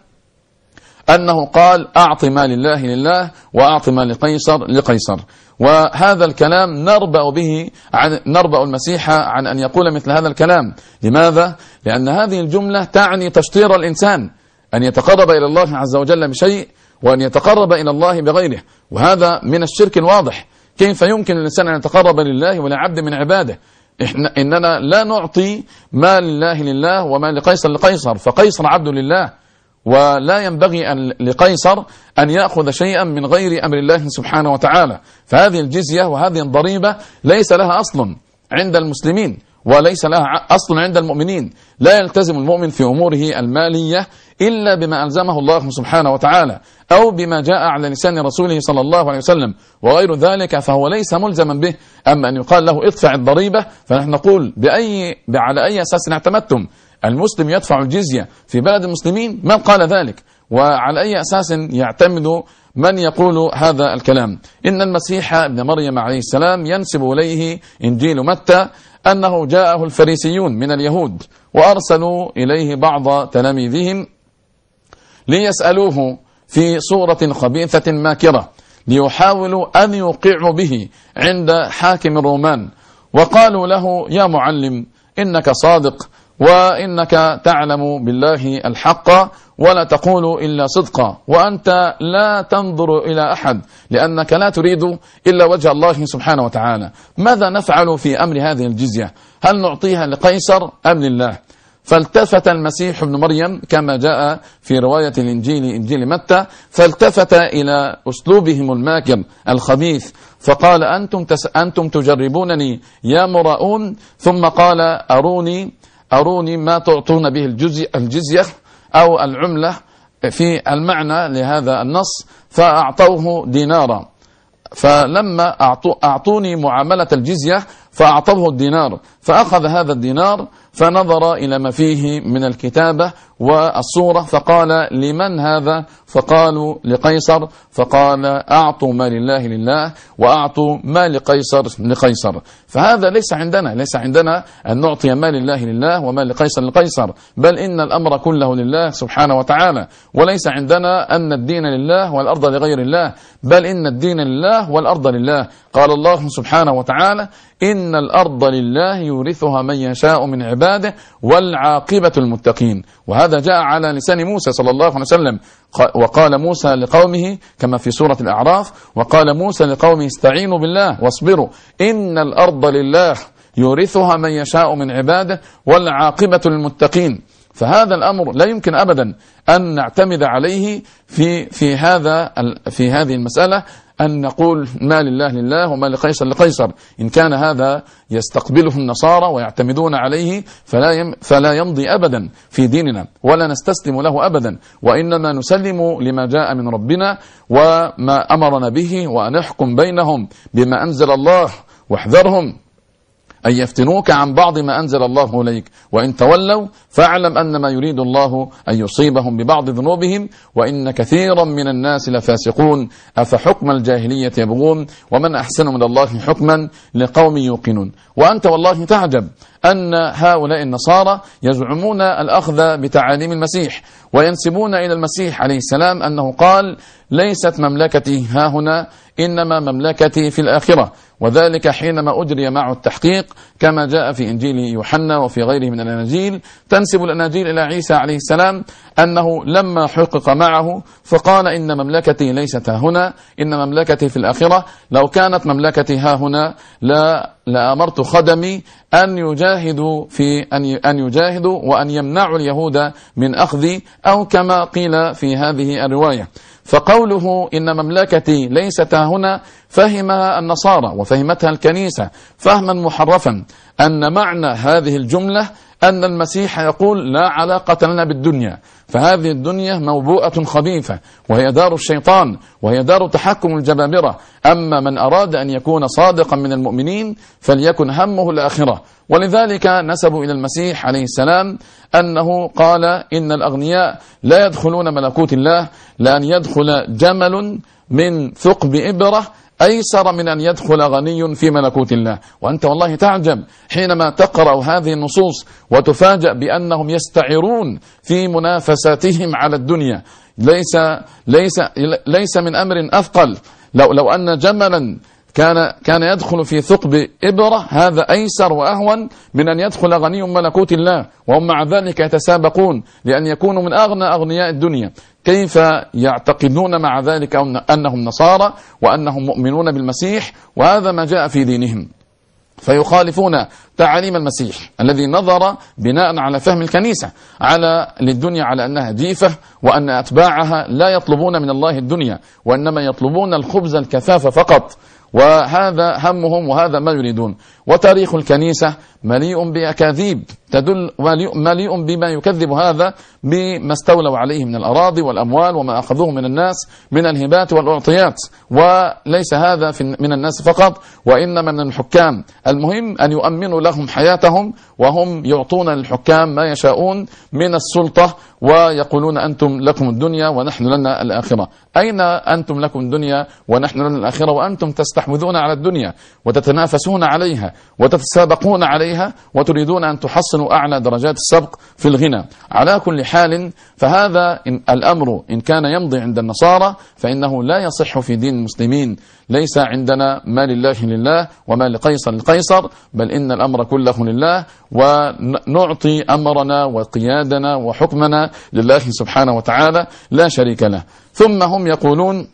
أنه قال: أعط ما لله لله وأعط ما لقيصر لقيصر. وهذا الكلام نربأ به عن نربأ المسيح عن أن يقول مثل هذا الكلام. لماذا؟ لأن هذه الجملة تعني تشطير الإنسان أن يتقرب إلى الله عز وجل بشيء وأن يتقرب إلى الله بغيره، وهذا من الشرك الواضح. كيف يمكن الإنسان أن يتقرب لله ولعبد من عباده؟ إحنا إننا لا نعطي ما لله لله وما لقيصر لقيصر، فقيصر عبد لله، ولا ينبغي أن لقيصر أن يأخذ شيئا من غير أمر الله سبحانه وتعالى. فهذه الجزية وهذه الضريبة ليس لها أصل عند المسلمين وليس لها أصل عند المؤمنين. لا يلتزم المؤمن في أموره المالية إلا بما ألزمه الله سبحانه وتعالى أو بما جاء على لسان رسوله صلى الله عليه وسلم، وغير ذلك فهو ليس ملزما به. أما أن يقال له ادفع الضريبة، فنحن نقول بأي على أي أساس اعتمدتم؟ المسلم يدفع الجزية في بلد المسلمين؟ من قال ذلك؟ وعلى أي أساس يعتمد من يقول هذا الكلام؟ إن المسيح ابن مريم عليه السلام ينسب إليه إنجيل متى أنه جاءه الفريسيون من اليهود وأرسلوا إليه بعض تلاميذهم ليسألوه في صورة خبيثة ماكرة ليحاولوا أن يوقعوا به عند حاكم الرومان، وقالوا له: يا معلم، إنك صادق وإنك تعلم بالله الحق ولا تقول إلا صدقا، وأنت لا تنظر إلى أحد لأنك لا تريد إلا وجه الله سبحانه وتعالى. ماذا نفعل في أمر هذه الجزية؟ هل نعطيها لقيصر أم لله؟ فالتفت المسيح ابن مريم كما جاء في رواية الإنجيل إنجيل متى، فالتفت إلى أسلوبهم الماكر الخبيث فقال: أنتم, تس أنتم تجربونني يا مراؤون. ثم قال: أروني أروني ما تعطون به الجزية, الجزية أو العملة في المعنى لهذا النص فأعطوه دينارا، فلما أعطو أعطوني معاملة الجزية فأعطوه الدينار، فأخذ هذا الدينار فنظر إلى ما فيه من الكتابة والصورة فقال لمن هذا؟ فقالوا لقيصر، فقال أعطوا ما لله لله وأعطوا ما لقيصر لقيصر. فهذا ليس عندنا، ليس عندنا أن نعطي ما لله لله وما لقيصر لقيصر، بل إن الأمر كله لله سبحانه وتعالى، وليس عندنا أن الدين لله والأرض لغير الله، بل إن الدين لله والأرض لله. قال الله سبحانه وتعالى إن الأرض لله يورثها من يشاء من عباده والعاقبة المتقين. وهذا جاء على لسان موسى صلى الله عليه وسلم، وقال موسى لقومه كما في سورة الأعراف، وقال موسى لقومه استعينوا بالله واصبروا إن الأرض لله يورثها من يشاء من عباده والعاقبة للمتقين. فهذا الأمر لا يمكن أبدا أن نعتمد عليه في في هذا في هذه المسألة، أن نقول ما لله لله وما لقيصر لقيصر. إن كان هذا يستقبله النصارى ويعتمدون عليه فلا فلا يمضي أبدا في ديننا ولا نستسلم له أبدا، وإنما نسلم لما جاء من ربنا وما أمرنا به، وأن نحكم بينهم بما أنزل الله واحذرهم أن يفتنوك عن بعض ما أنزل الله إليك وإن تولوا فاعلم أن ما يريد الله أن يصيبهم ببعض ذنوبهم وإن كثيرا من الناس لفاسقون أفحكم الجاهلية يبغون ومن أحسن من الله حكما لقوم يوقنون. وأنت والله تعجب أن هؤلاء النصارى يزعمون الأخذ بتعاليم المسيح وينسبون إلى المسيح عليه السلام أنه قال ليست مملكتي ها هنا إنما مملكتي في الآخرة، وذلك حينما أجري معه التحقيق كما جاء في إنجيل يوحنا وفي غيره من الأناجيل. تنسب الأناجيل إلى عيسى عليه السلام أنه لما حقق معه فقال إن مملكتي ليست ها هنا إن مملكتي في الآخرة، لو كانت مملكتي ها هنا لا لأمرت خدمي أن يجاهدوا في أن أن يجاهدوا وأن يمنعوا اليهود من أخذي، أو كما قيل في هذه الرواية. فقوله إن مملكتي ليست هنا فهمها النصارى وفهمتها الكنيسة فهما محرفا، أن معنى هذه الجملة أن المسيح يقول لا علاقة لنا بالدنيا، فهذه الدنيا موبوءة خبيثة وهي دار الشيطان وهي دار تحكم الجبابرة، أما من أراد أن يكون صادقا من المؤمنين فليكن همه الآخرة. ولذلك نسبوا إلى المسيح عليه السلام أنه قال إن الأغنياء لا يدخلون ملكوت الله، لأن يدخل جمل من ثقب إبرة أيسر من أن يدخل غني في ملكوت الله. وأنت والله تعجب حينما تقرأ هذه النصوص وتفاجأ بأنهم يستعرون في منافساتهم على الدنيا. ليس ليس ليس من أمر أثقل لو لو أن جملا كان كان يدخل في ثقب إبرة، هذا أيسر وأهون من أن يدخل غني ملكوت الله، وهم مع ذلك يتسابقون لأن يكونوا من أغنى أغنياء الدنيا. كيف يعتقدون مع ذلك أنهم نصارى وأنهم مؤمنون بالمسيح، وهذا ما جاء في دينهم. فيخالفون تعاليم المسيح الذي نظر بناء على فهم الكنيسة على للدنيا على أنها جيفة، وأن أتباعها لا يطلبون من الله الدنيا وإنما يطلبون الخبز الكفاف فقط، وهذا همهم وهذا ما يريدون. وتاريخ الكنيسة مليء بأكاذيب تدل مليء بما يكذب هذا بما استولوا عليه من الأراضي والأموال وما أخذوه من الناس من الهبات والأعطيات. وليس هذا من الناس فقط وإنما من الحكام. المهم أن يؤمنوا لهم حياتهم وهم يعطون للحكام ما يشاءون من السلطة ويقولون أنتم لكم الدنيا ونحن لنا الآخرة. أين أنتم لكم الدنيا ونحن لنا الآخرة وأنتم تستحوذون على الدنيا وتتنافسون عليها وتتسابقون عليها وتريدون أن تحصلوا أعلى درجات السبق في الغنى. على كل حال فهذا إن الأمر إن كان يمضي عند النصارى فإنه لا يصح في دين المسلمين. ليس عندنا ما لله لله وما لقيصر لقيصر، بل إن الأمر كله لله، ونعطي أمرنا وقيادنا وحكمنا لله سبحانه وتعالى لا شريك له. ثم هم يقولون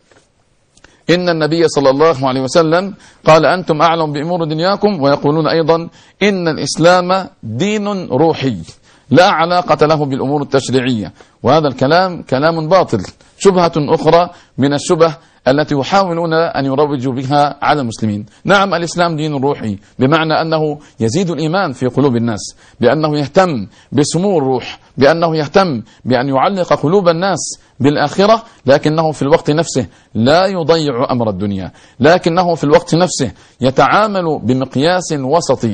إن النبي صلى الله عليه وسلم قال أنتم أعلم بأمور دنياكم، ويقولون أيضا إن الإسلام دين روحي، لا علاقة له بالأمور التشريعية، وهذا الكلام كلام باطل، شبهة أخرى من الشبه التي يحاولون أن يروجوا بها على المسلمين. نعم، الإسلام دين روحي، بمعنى أنه يزيد الإيمان في قلوب الناس، بأنه يهتم بسمو الروح، بأنه يهتم بأن يعلق قلوب الناس بالآخرة، لكنه في الوقت نفسه لا يضيع أمر الدنيا، لكنه في الوقت نفسه يتعامل بمقياس وسطي،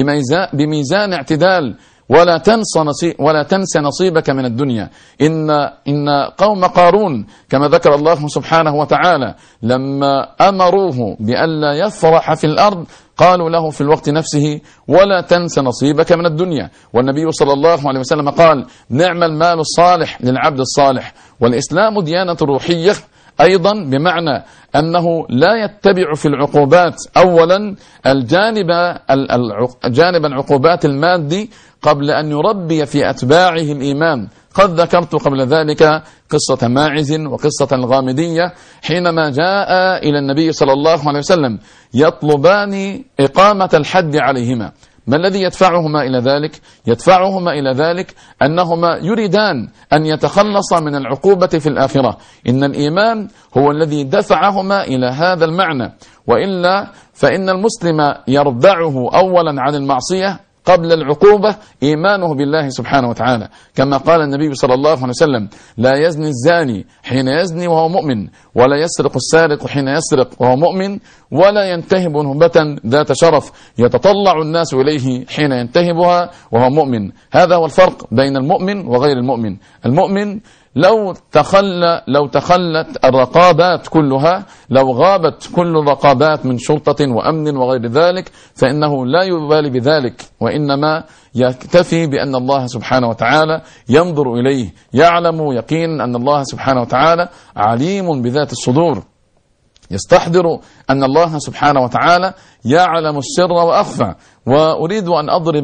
بميزان اعتدال، ولا تنسى نصيب ولا تنسى نصيبك من الدنيا. إن إن قوم قارون كما ذكر الله سبحانه وتعالى لما أمروه بألا يفرح في الأرض قالوا له في الوقت نفسه ولا تنسى نصيبك من الدنيا. والنبي صلى الله عليه وسلم قال: نعم المال الصالح للعبد الصالح. والإسلام ديانة روحية أيضا، بمعنى أنه لا يتبع في العقوبات أولا الجانب جانب العقوبات المادي قبل أن يربي في أتباعه الإيمان. قد ذكرت قبل ذلك قصة ماعز وقصة الغامدية حينما جاء إلى النبي صلى الله عليه وسلم يطلبان إقامة الحد عليهما. ما الذي يدفعهما إلى ذلك؟ يدفعهما إلى ذلك أنهما يريدان أن يتخلصا من العقوبة في الآخرة. إن الإيمان هو الذي دفعهما إلى هذا المعنى، وإلا فإن المسلم يردعه أولا عن المعصية قبل العقوبة إيمانه بالله سبحانه وتعالى، كما قال النبي صلى الله عليه وسلم: لا يزني الزاني حين يزني وهو مؤمن، ولا يسرق السارق حين يسرق وهو مؤمن، ولا ينتهب نهبة ذات شرف يتطلع الناس إليه حين ينتهبها وهو مؤمن. هذا هو الفرق بين المؤمن وغير المؤمن. المؤمن لو تخلى لو تخلت الرقابات كلها، لو غابت كل الرقابات من شرطة وأمن وغير ذلك، فإنه لا يبالي بذلك، وإنما يكتفي بأن الله سبحانه وتعالى ينظر إليه، يعلم يقين أن الله سبحانه وتعالى عليم بذات الصدور، يستحضر أن الله سبحانه وتعالى يعلم السر وأخفى. وأريد أن أضرب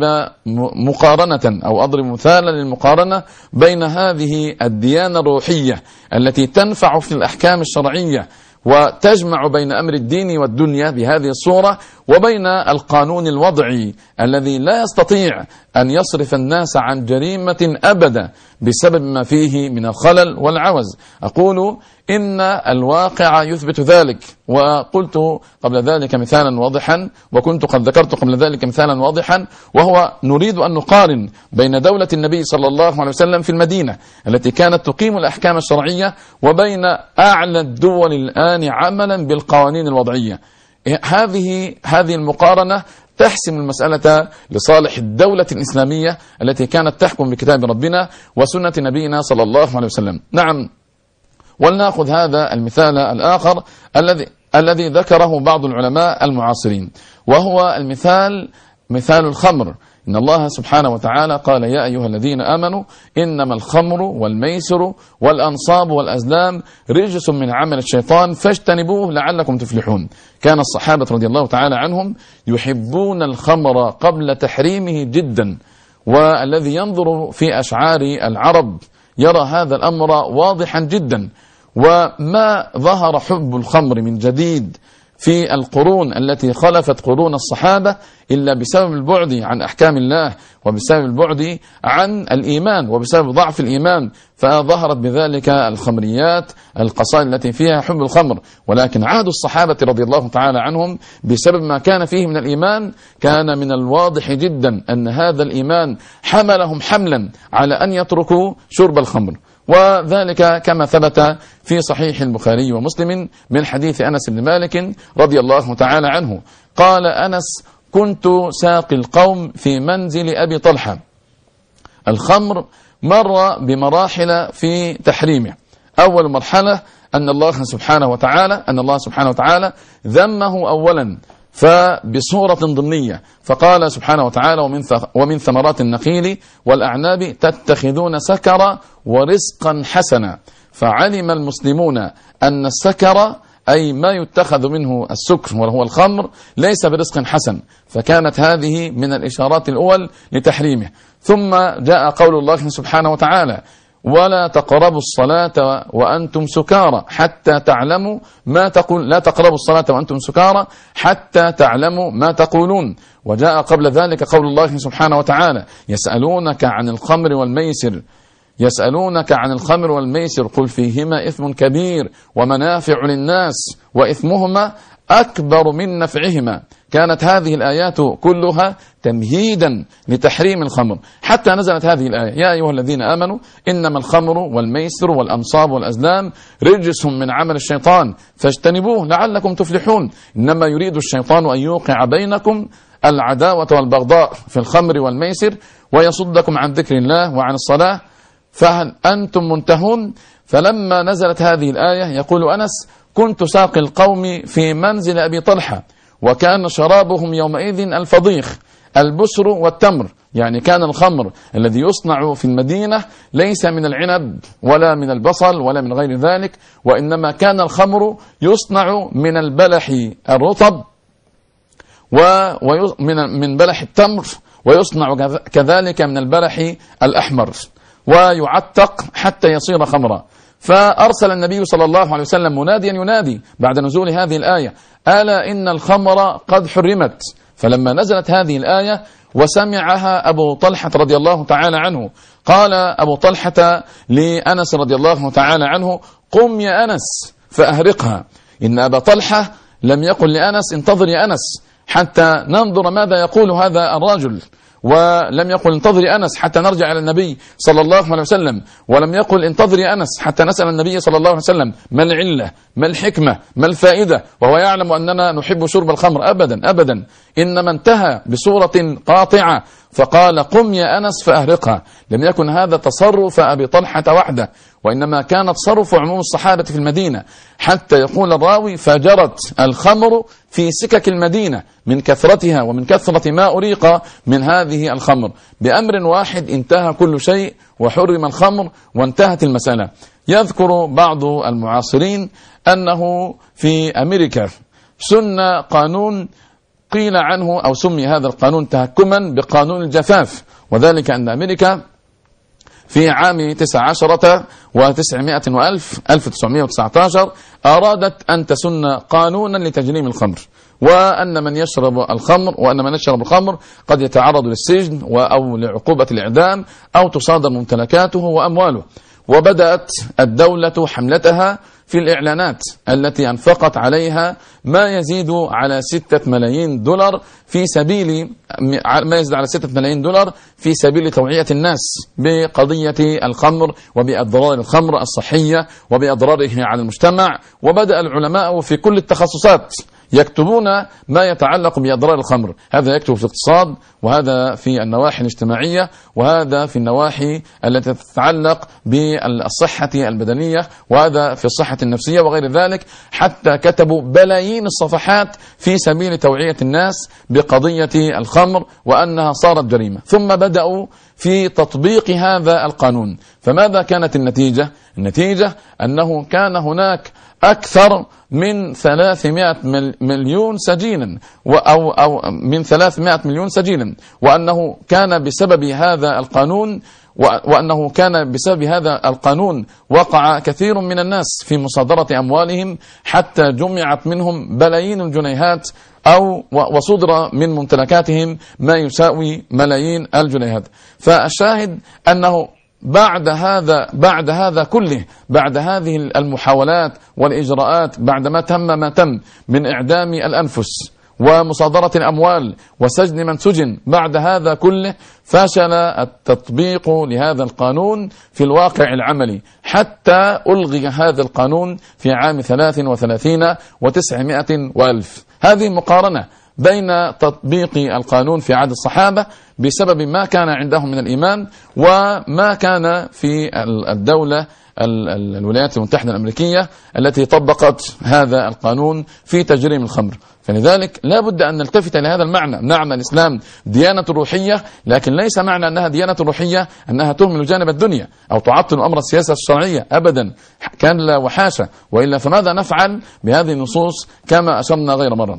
مقارنة أو أضرب مثالا للمقارنة بين هذه الديانة الروحية التي تنفع في الأحكام الشرعية وتجمع بين أمر الدين والدنيا بهذه الصورة، وبين القانون الوضعي الذي لا يستطيع أن يصرف الناس عن جريمة أبدا بسبب ما فيه من الخلل والعوز. أقول إن الواقع يثبت ذلك، وقلت قبل ذلك مثالا واضحا، وكنت قد ذكرت قبل ذلك مثالا واضحا، وهو نريد أن نقارن بين دولة النبي صلى الله عليه وسلم في المدينة التي كانت تقيم الأحكام الشرعية وبين أعلى الدول الآن عملا بالقوانين الوضعية. هذه هذه المقارنة تحسم المسألة لصالح الدولة الإسلامية التي كانت تحكم بكتاب ربنا وسنة نبينا صلى الله عليه وسلم. نعم، ولنأخذ هذا المثال الآخر الذي الذي ذكره بعض العلماء المعاصرين، وهو المثال مثال الخمر. إن الله سبحانه وتعالى قال: يا أيها الذين آمنوا إنما الخمر والميسر والأنصاب والأزلام رجس من عمل الشيطان فاجتنبوه لعلكم تفلحون. كان الصحابة رضي الله تعالى عنهم يحبون الخمر قبل تحريمه جدا، والذي ينظر في أشعار العرب يرى هذا الأمر واضحا جدا. وما ظهر حب الخمر من جديد في القرون التي خلفت قرون الصحابة إلا بسبب البعد عن أحكام الله، وبسبب البعد عن الإيمان، وبسبب ضعف الإيمان، فظهرت بذلك الخمريات، القصائد التي فيها حب الخمر. ولكن عهد الصحابة رضي الله تعالى عنهم بسبب ما كان فيه من الإيمان، كان من الواضح جدا أن هذا الإيمان حملهم حملا على أن يتركوا شرب الخمر. وذلك كما ثبت في صحيح البخاري ومسلم من حديث أنس بن مالك رضي الله تعالى عنه قال أنس: كنت ساقي القوم في منزل أبي طلحة. الخمر مر بمراحل في تحريمه. أول مرحلة أن الله سبحانه وتعالى أن الله سبحانه وتعالى ذمه أولا فبصورة ضمنية، فقال سبحانه وتعالى: ومن ومن ثمرات النخيل والأعناب تتخذون سكرا ورزقا حسنا. فعلم المسلمون أن السكر أي ما يتخذ منه السكر وهو الخمر ليس برزق حسن، فكانت هذه من الإشارات الأول لتحريمه. ثم جاء قول الله سبحانه وتعالى: ولا تقربوا الصلاة وأنتم سكارى حتى تعلموا ما تقول لا تقربوا الصلاة وأنتم سكارى حتى تعلموا ما تقولون. وجاء قبل ذلك قول الله سبحانه وتعالى يسألونك عن الخمر والميسر يسألونك عن الخمر والميسر قل فيهما إثم كبير ومنافع للناس وإثمهما أكبر من نفعهما. كانت هذه الآيات كلها تمهيدا لتحريم الخمر حتى نزلت هذه الآية يا أيها الذين آمنوا إنما الخمر والميسر والأنصاب والأزلام رجس من عمل الشيطان فاجتنبوه لعلكم تفلحون. إنما يريد الشيطان أن يوقع بينكم العداوة والبغضاء في الخمر والميسر ويصدكم عن ذكر الله وعن الصلاة فهل أنتم منتهون. فلما نزلت هذه الآية يقول أنس كنت ساقي القوم في منزل أبي طلحة وكان شرابهم يومئذ الفضيخ البسر والتمر، يعني كان الخمر الذي يصنع في المدينة ليس من العنب ولا من البصل ولا من غير ذلك، وإنما كان الخمر يصنع من البلح الرطب ومن من بلح التمر ويصنع كذلك من البلح الأحمر ويعتق حتى يصير خمرا. فأرسل النبي صلى الله عليه وسلم مناديا ينادي بعد نزول هذه الآية ألا إن الخمر قد حرمت. فلما نزلت هذه الآية وسمعها أبو طلحة رضي الله تعالى عنه قال أبو طلحة لأنس رضي الله تعالى عنه قم يا أنس فأهرقها. إن أبا طلحة لم يقل لأنس انتظر يا أنس حتى ننظر ماذا يقول هذا الرجل، ولم يقل انتظري أنس حتى نرجع إلى النبي صلى الله عليه وسلم، ولم يقل انتظري أنس حتى نسأل النبي صلى الله عليه وسلم ما العلة ما الحكمة ما الفائدة وهو يعلم أننا نحب شرب الخمر. أبدا أبدا، إنما انتهى بصورة قاطعة فقال قم يا أنس فأهرقها. لم يكن هذا تصرف أبي طلحة وحده، وإنما كان تصرف عموم الصحابة في المدينة، حتى يقول الراوي فجرت الخمر في سكك المدينة من كثرتها ومن كثرة ما أريق من هذه الخمر. بأمر واحد انتهى كل شيء وحرم الخمر وانتهت المسألة. يذكر بعض المعاصرين أنه في أمريكا سن قانون قيل عنه أو سمي هذا القانون تهكما بقانون الجفاف، وذلك أن أمريكا في عام تسع عشرة وتسعمائة وألف ألف وتسعمائة وتسعة عشر أرادت أن تسن قانونا لتجريم الخمر، وأن من يشرب الخمر وأن من يشرب الخمر قد يتعرض للسجن أو لعقوبة الإعدام أو تصادر ممتلكاته وأمواله. وبدأت الدولة حملتها في الإعلانات التي أنفقت عليها ما يزيد على ستة ملايين دولار في سبيل ما يزيد على ستة ملايين دولار في سبيل توعية الناس بقضية الخمر وبأضرار الخمر الصحية وبأضراره على المجتمع. وبدأ العلماء في كل التخصصات يكتبون ما يتعلق بأضرار الخمر، هذا يكتب في الاقتصاد، وهذا في النواحي الاجتماعية، وهذا في النواحي التي تتعلق بالصحة البدنية، وهذا في الصحة النفسية وغير ذلك، حتى كتبوا بلايين الصفحات في سبيل توعية الناس بقضية الخمر وأنها صارت جريمة. ثم بدأوا في تطبيق هذا القانون. فماذا كانت النتيجة؟ النتيجة أنه كان هناك أكثر من ثلاثمائة مليون سجينا أو, أو من ثلاثمائة مليون سجينا، وأنه كان بسبب هذا القانون وأنه كان بسبب هذا القانون وقع كثير من الناس في مصادرة أموالهم حتى جمعت منهم بلايين الجنيهات أو وصدر من ممتلكاتهم ما يساوي ملايين الجنيهات. فالشاهد أنه بعد هذا بعد هذا كله، بعد هذه المحاولات والإجراءات، بعد ما تم ما تم من إعدام الأنفس ومصادرة الأموال وسجن من سجن، بعد هذا كله فشل التطبيق لهذا القانون في الواقع العملي، حتى ألغي هذا القانون في عام ثلاث وثلاثين وتسعمائة وألف. هذه مقارنة بين تطبيق القانون في عهد الصحابة بسبب ما كان عندهم من الإيمان وما كان في الدولة الولايات المتحدة الأمريكية التي طبقت هذا القانون في تجريم الخمر. فلذلك لا بد أن نلتفت إلى هذا المعنى. نعم، الإسلام ديانة روحية، لكن ليس معنى أنها ديانة روحية أنها تهمل جانب الدنيا أو تعطل أمر السياسة الشرعية، أبدا، كان لا وحاشة. وإلا فماذا نفعل بهذه النصوص كما أشرنا غير مرة؟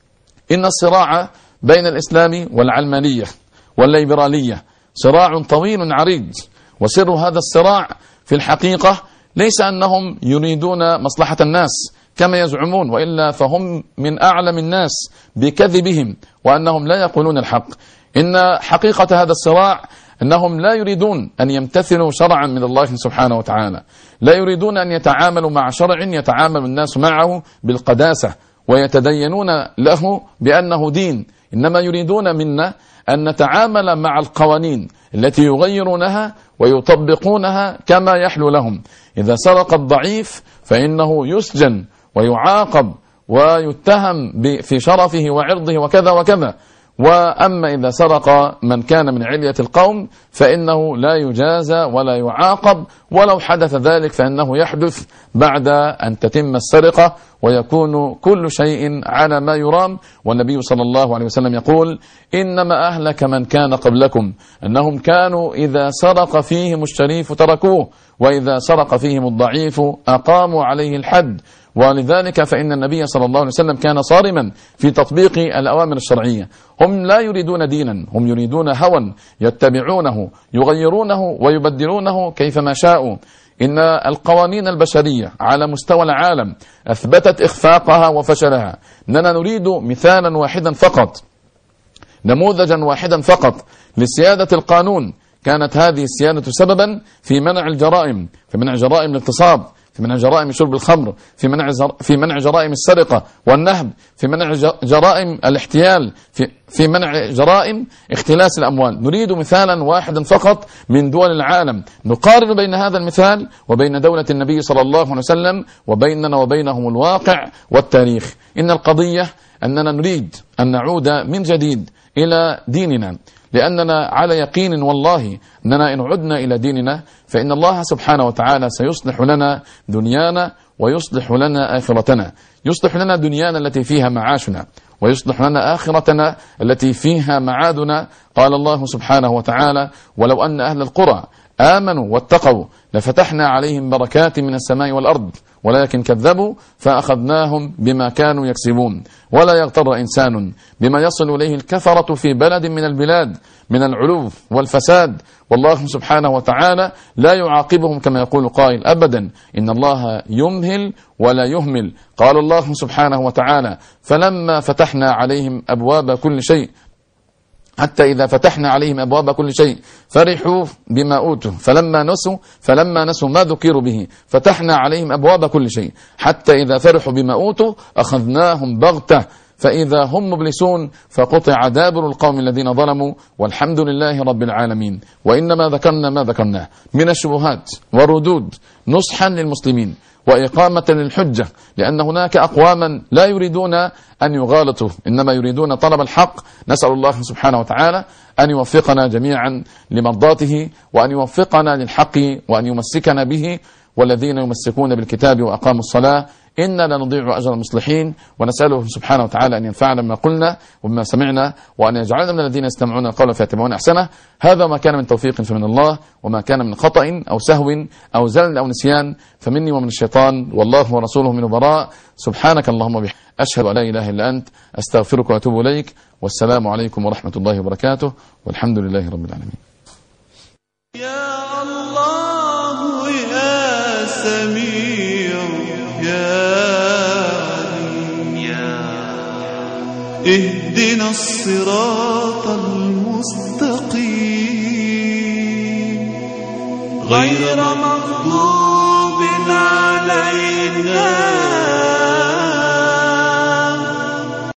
إن الصراع بين الإسلام والعلمانية والليبرالية صراع طويل عريض، وسر هذا الصراع في الحقيقة ليس أنهم يريدون مصلحة الناس كما يزعمون، وإلا فهم من أعلم الناس بكذبهم وأنهم لا يقولون الحق. إن حقيقة هذا الصراع أنهم لا يريدون أن يمتثلوا شرعا من الله سبحانه وتعالى، لا يريدون أن يتعاملوا مع شرع يتعامل الناس معه بالقداسة ويتدينون له بأنه دين، إنما يريدون منا أن نتعامل مع القوانين التي يغيرونها ويطبقونها كما يحلو لهم. إذا سرق الضعيف فإنه يسجن ويعاقب ويتهم في شرفه وعرضه وكذا وكذا، وأما إذا سرق من كان من علية القوم فإنه لا يجازى ولا يعاقب، ولو حدث ذلك فإنه يحدث بعد أن تتم السرقة ويكون كل شيء على ما يرام. والنبي صلى الله عليه وسلم يقول: إنما أهلك من كان قبلكم أنهم كانوا إذا سرق فيهم الشريف تركوه، وإذا سرق فيهم الضعيف أقاموا عليه الحد. ولذلك فإن النبي صلى الله عليه وسلم كان صارما في تطبيق الأوامر الشرعية. هم لا يريدون دينا، هم يريدون هوى يتبعونه يغيرونه ويبدلونه كيفما شاءوا. إن القوانين البشرية على مستوى العالم أثبتت إخفاقها وفشلها. إننا نريد مثالا واحدا فقط، نموذجا واحدا فقط لسيادة القانون. كانت هذه السيادة سببا في منع الجرائم، في منع جرائم الاغتصاب، في منع جرائم شرب الخمر، في منع في منع جرائم السرقة والنهب، في منع جرائم الاحتيال، في في منع جرائم اختلاس الأموال. نريد مثالا واحدا فقط من دول العالم نقارن بين هذا المثال وبين دولة النبي صلى الله عليه وسلم، وبيننا وبينهم الواقع والتاريخ. إن القضية أننا نريد أن نعود من جديد إلى ديننا، لأننا على يقين والله أننا إن عدنا إلى ديننا فإن الله سبحانه وتعالى سيصلح لنا دنيانا ويصلح لنا آخرتنا. يصلح لنا دنيانا التي فيها معاشنا، ويصلح لنا آخرتنا التي فيها معادنا. قال الله سبحانه وتعالى: ولو أن أهل القرى آمنوا واتقوا لفتحنا عليهم بركات من السماء والأرض ولكن كذبوا فأخذناهم بما كانوا يكسبون. ولا يغتر إنسان بما يصل إليه الكفرة في بلد من البلاد من العلو والفساد، والله سبحانه وتعالى لا يعاقبهم كما يقول قائل أبدا، إن الله يمهل ولا يهمل. قال الله سبحانه وتعالى: فلما فتحنا عليهم أبواب كل شيء حتى إذا فتحنا عليهم أبواب كل شيء فرحوا بما أوتوا فلما نسوا فلما نسوا ما ذكروا به فتحنا عليهم أبواب كل شيء حتى إذا فرحوا بما أوتوا أخذناهم بغتة فإذا هم مبلسون فقطع دابر القوم الذين ظلموا والحمد لله رب العالمين. وإنما ذكرنا ما ذكرناه من الشبهات والردود نصحا للمسلمين وإقامة للحجة، لأن هناك أقواما لا يريدون أن يغالطوا إنما يريدون طلب الحق. نسأل الله سبحانه وتعالى أن يوفقنا جميعا لمرضاته وأن يوفقنا للحق وأن يمسكنا به، والذين يمسكون بالكتاب وأقاموا الصلاة إنا لا نضيع أجر المصلحين. ونسأله سبحانه وتعالى أن ينفعنا بما قلنا وبما سمعنا وأن يجعلنا من الذين يستمعون القول فيتبعون أحسنه. هذا ما كان من توفيق فمن الله، وما كان من خطأ أو سهو أو زلل أو نسيان فمني ومن الشيطان، والله ورسوله من براء. سبحانك اللهم وبحمدك أشهد أن لا إله إلا أنت أستغفرك وأتوب إليك، والسلام عليكم ورحمة الله وبركاته، والحمد لله رب العالمين. يا الله يا سميع يا عليم اهدنا الصراط المستقيم غير مغضوب علينا